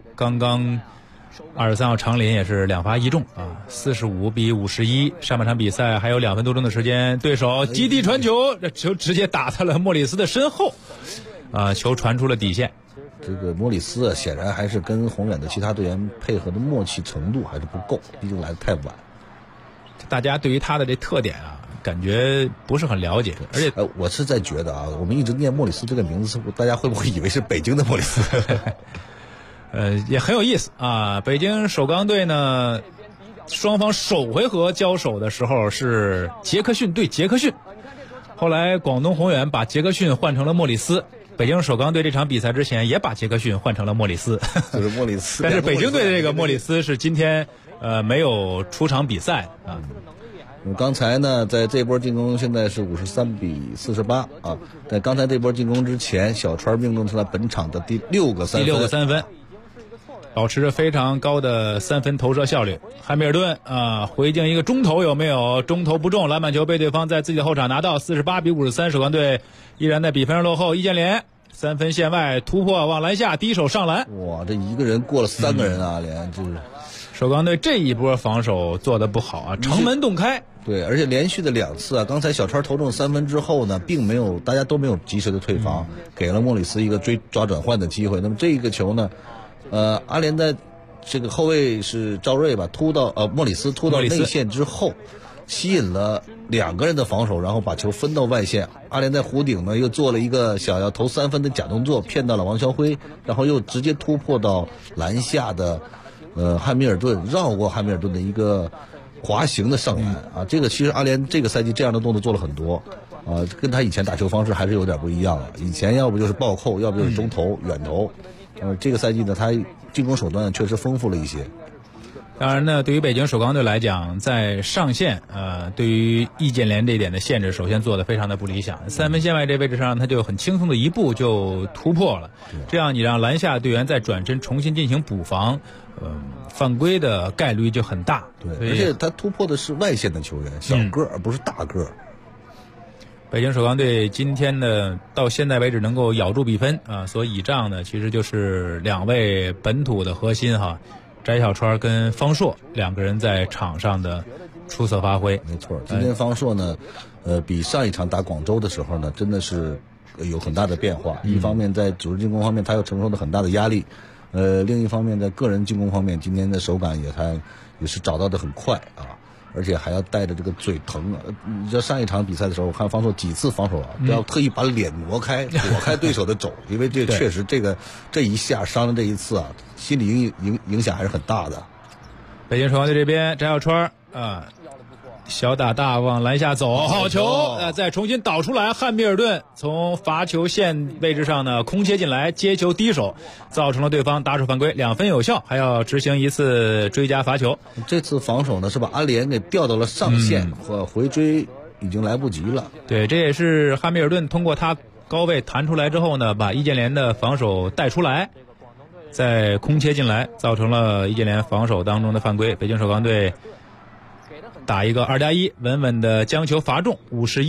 23号长林也是2罚1中啊，45比51。上半场比赛还有2分多钟的时间，对手基地传球，这球直接打在了莫里斯的身后，球传出了底线。 这个莫里斯显然还是跟宏远的其他队员配合的默契程度还是不够，毕竟来得太晚。 大家对于他的这特点啊，感觉不是很了解，而且我是在觉得啊，我们一直念莫里斯这个名字，大家会不会以为是北京的莫里斯？ 也很有意思啊。北京首钢队呢，双方首回合交手的时候是杰克逊对杰克逊，后来广东宏远把杰克逊换成了莫里斯。北京首钢队这场比赛之前也把杰克逊换成了莫里斯， 就是莫里斯。 但是北京队的这个莫里斯是今天没有出场比赛啊。 刚才呢，在这波进攻现在是53比48啊。在刚才这波进攻之前，小川命中出了本场的第6个三分， 保持着非常高的3分投射效率。汉密尔顿回敬一个中投有没有？中投不中，篮板球被对方在自己的后场拿到，48比53，首钢队依然在比分上落后。易建联3分线外突破往篮下，第一手上篮。 哇，这一个人过了3个人啊，连就是首钢队这一波防守做得不好啊，城门洞开。 对，而且连续的2次啊，刚才小川投中3分之后呢，并没有大家都没有及时的退防，给了莫里斯一个抓转换的机会。那么这个球呢，阿联在这个后卫是赵睿吧，莫里斯突到内线之后，吸引了2个人的防守，然后把球分到外线。阿联在弧顶呢又做了一个想要投3分的假动作，骗到了王霄辉，然后又直接突破到篮下的汉密尔顿，绕过汉密尔顿的一个滑行的上篮啊。这个其实阿联这个赛季这样的动作做了很多啊，跟他以前打球方式还是有点不一样了。以前要不就是暴扣，要不就是中投、远投。这个赛季呢，他进攻手段确实丰富了一些。 当然呢，对于北京首钢队来讲，在上线对于易建联这一点的限制，首先做得非常的不理想。3分线外这位置上，他就很轻松的一步就突破了。这样你让篮下队员再转身重新进行补防，犯规的概率就很大。 对，而且他突破的是外线的球员，小个而不是大个。 北京首钢队今天呢，到现在为止能够咬住比分所倚仗的其实就是2位本土的核心翟小川跟方硕2个人在场上的出色发挥。 没错，今天方硕呢，比上一场打广州的时候呢，真的是有很大的变化。一方面在组织进攻方面，他又承受了很大的压力，另一方面在个人进攻方面，今天的手感也是找到的很快啊。 而且还要带着这个嘴疼啊。你知道上一场比赛的时候，我看方硕几次防守啊，都要特意把脸挪开，躲开对手的肘，因为这确实这一下伤的这一次啊，心理影响还是很大的。 北京首钢队这边，翟小川啊。小打大往篮下走，好球！再重新导出来，汉密尔顿从罚球线位置上呢空切进来，接球低手，造成了对方打手犯规，2分有效，还要执行一次追加罚球。 这次防守呢是把阿联给调到了上线，和回追已经来不及了。 对，这也是汉密尔顿通过他高位弹出来之后呢，把易建联的防守带出来，再空切进来，造成了易建联防守当中的犯规。北京首钢队打一个2+1，稳稳的将球罚中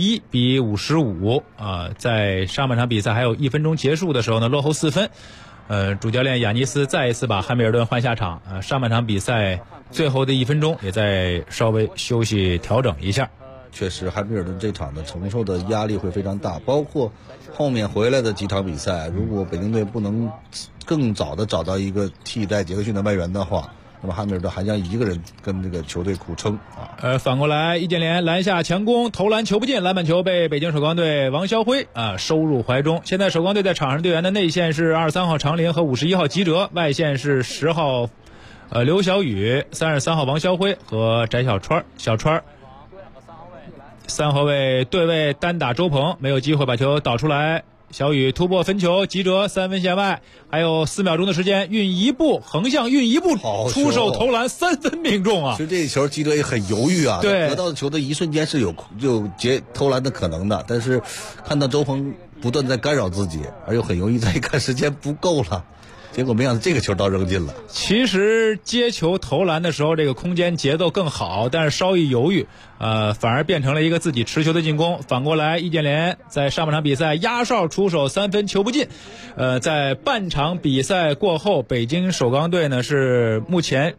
，51-55啊！在上半场比赛还有1分钟结束的时候呢，落后4分。主教练亚尼斯再一次把汉密尔顿换下场。上半场比赛最后的1分钟也在稍微休息调整一下。 确实，汉密尔顿这场的承受的压力会非常大，包括后面回来的几场比赛，如果北京队不能更早的找到一个替代杰克逊的外援的话，那么汉密尔顿还将一个人跟这个球队苦撑啊。 反过来，易建联篮下强攻，投篮球不进，篮板球被北京首钢队王霄辉收入怀中。现在首钢队在场上队员的内线是23号长林和51号吉哲，外线是10号刘晓宇、33号王霄辉和翟小川。3后卫对位单打周鹏，没有机会把球导出来。小雨突破分球，吉哲3分线外，还有4秒钟的时间，运一步横向运一步出手投篮，3分命中啊！ 其实这一球吉哲也很犹豫啊， 对， 得到球的一瞬间是有投篮的可能的，但是看到周鹏不断在干扰自己，而又很犹豫，再一看时间不够了。结果没想到这个球倒扔进了。 其实接球投篮的时候，这个空间节奏更好，但是稍一犹豫，反而变成了一个自己持球的进攻。反过来，易建联在上半场比赛压哨出手3分球不进。在半场比赛过后，北京首钢队呢是目前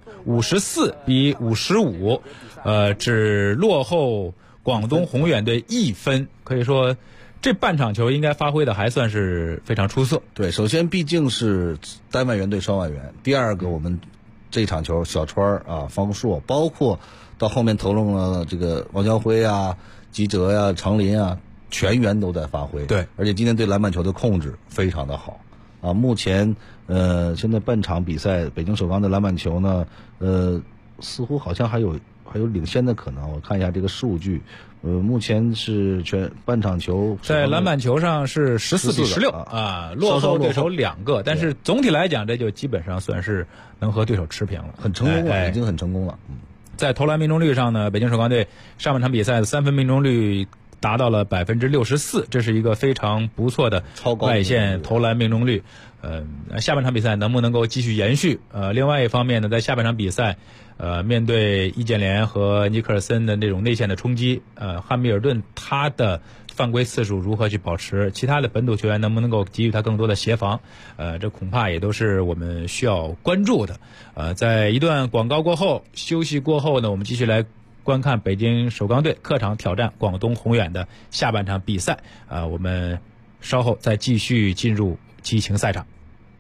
54-55，只落后广东宏远队1分，可以说这半场球应该发挥的还算是非常出色。 对，首先毕竟是单外援对双外援，第二个我们这场球小川啊、方硕，包括到后面投入了这个王霄辉啊、吉哲呀、长林啊，全员都在发挥。 对， 而且今天对篮板球的控制非常的好啊。目前现在半场比赛北京首钢的篮板球呢，似乎好像还有领先的可能。我看一下这个数据。目前是全半场球在篮板球上是14-16啊，落后对手2个，但是总体来讲，这就基本上算是能和对手持平了， 很成功了，已经很成功了。 在投篮命中率上呢，北京首钢队上半场比赛的3分命中率达到了64%，这是一个非常不错的外线投篮命中率。下半场比赛能不能够继续延续？另外一方面呢，在下半场比赛，面对易建联和尼克尔森的那种内线的冲击，汉密尔顿他的犯规次数如何去保持？其他的本土球员能不能够给予他更多的协防？这恐怕也都是我们需要关注的。在一段广告过后，休息过后呢，我们继续来观看北京首钢队客场挑战广东宏远的下半场比赛。我们稍后再继续进入激情赛场。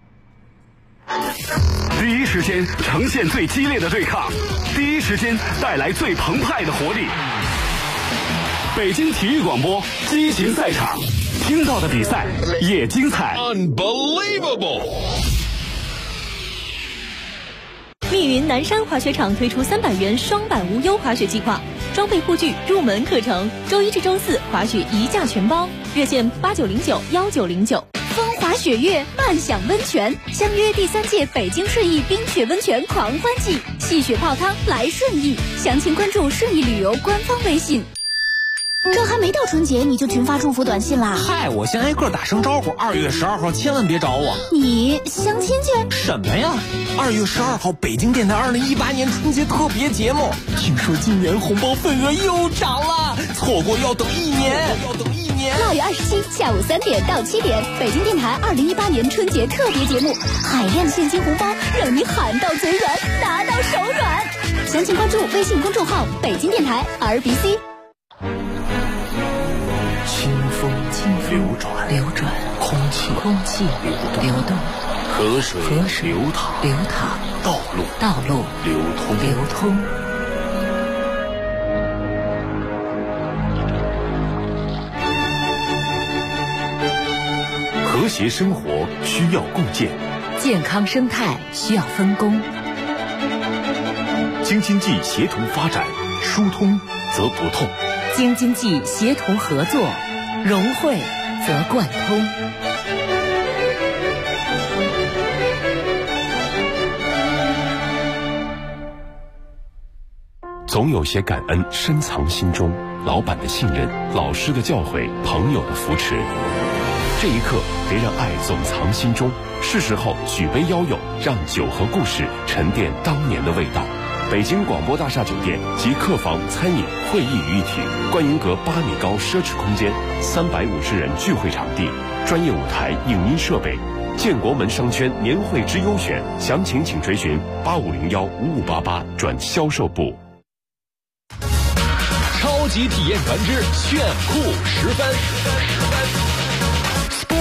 第一时间呈现最激烈的对抗，第一时间带来最澎湃的活力。北京体育广播激情赛场，听到的比赛也精彩。 Unbelievable！ 密云南山滑雪场推出300元双板无忧滑雪计划，装备护具、入门课程，周一至周四滑雪一价全包，热线89091909。风华雪月，漫享温泉，相约第3届北京顺义冰雪温泉狂欢季，戏雪泡汤来顺义，详情关注顺义旅游官方微信。 这还没到春节你就群发祝福短信啦？ 嗨，我先挨个打声招呼，2月12号千万别找我。 你相亲去？ 什么呀？2月12号北京电台2018年春节特别节目，听说今年红包份额又涨了，错过要等1年。 2月27下午3点到7点，北京电台2018年春节特别节目，海量现金红包，让你喊到嘴软，拿到手软。详情关注微信公众号北京电台 RBC。 清风流转，空气流动，河水流淌，道路流通。 谐生活需要共建， 健康生态需要分工。 京津冀协同发展，疏通则不痛； 京津冀协同合作，融汇则贯通。 总有些感恩深藏心中，老板的信任，老师的教诲，朋友的扶持。这一刻，别让爱总藏心中，是时候举杯邀友，让酒和故事沉淀当年的味道。北京广播大厦酒店集客房、餐饮、会议于一体，观音阁8米高奢侈空间，350人聚会场地，专业舞台、影音设备。建国门商圈年会之优选，详情请垂询85015588转销售部。 超级体验船只炫酷10分。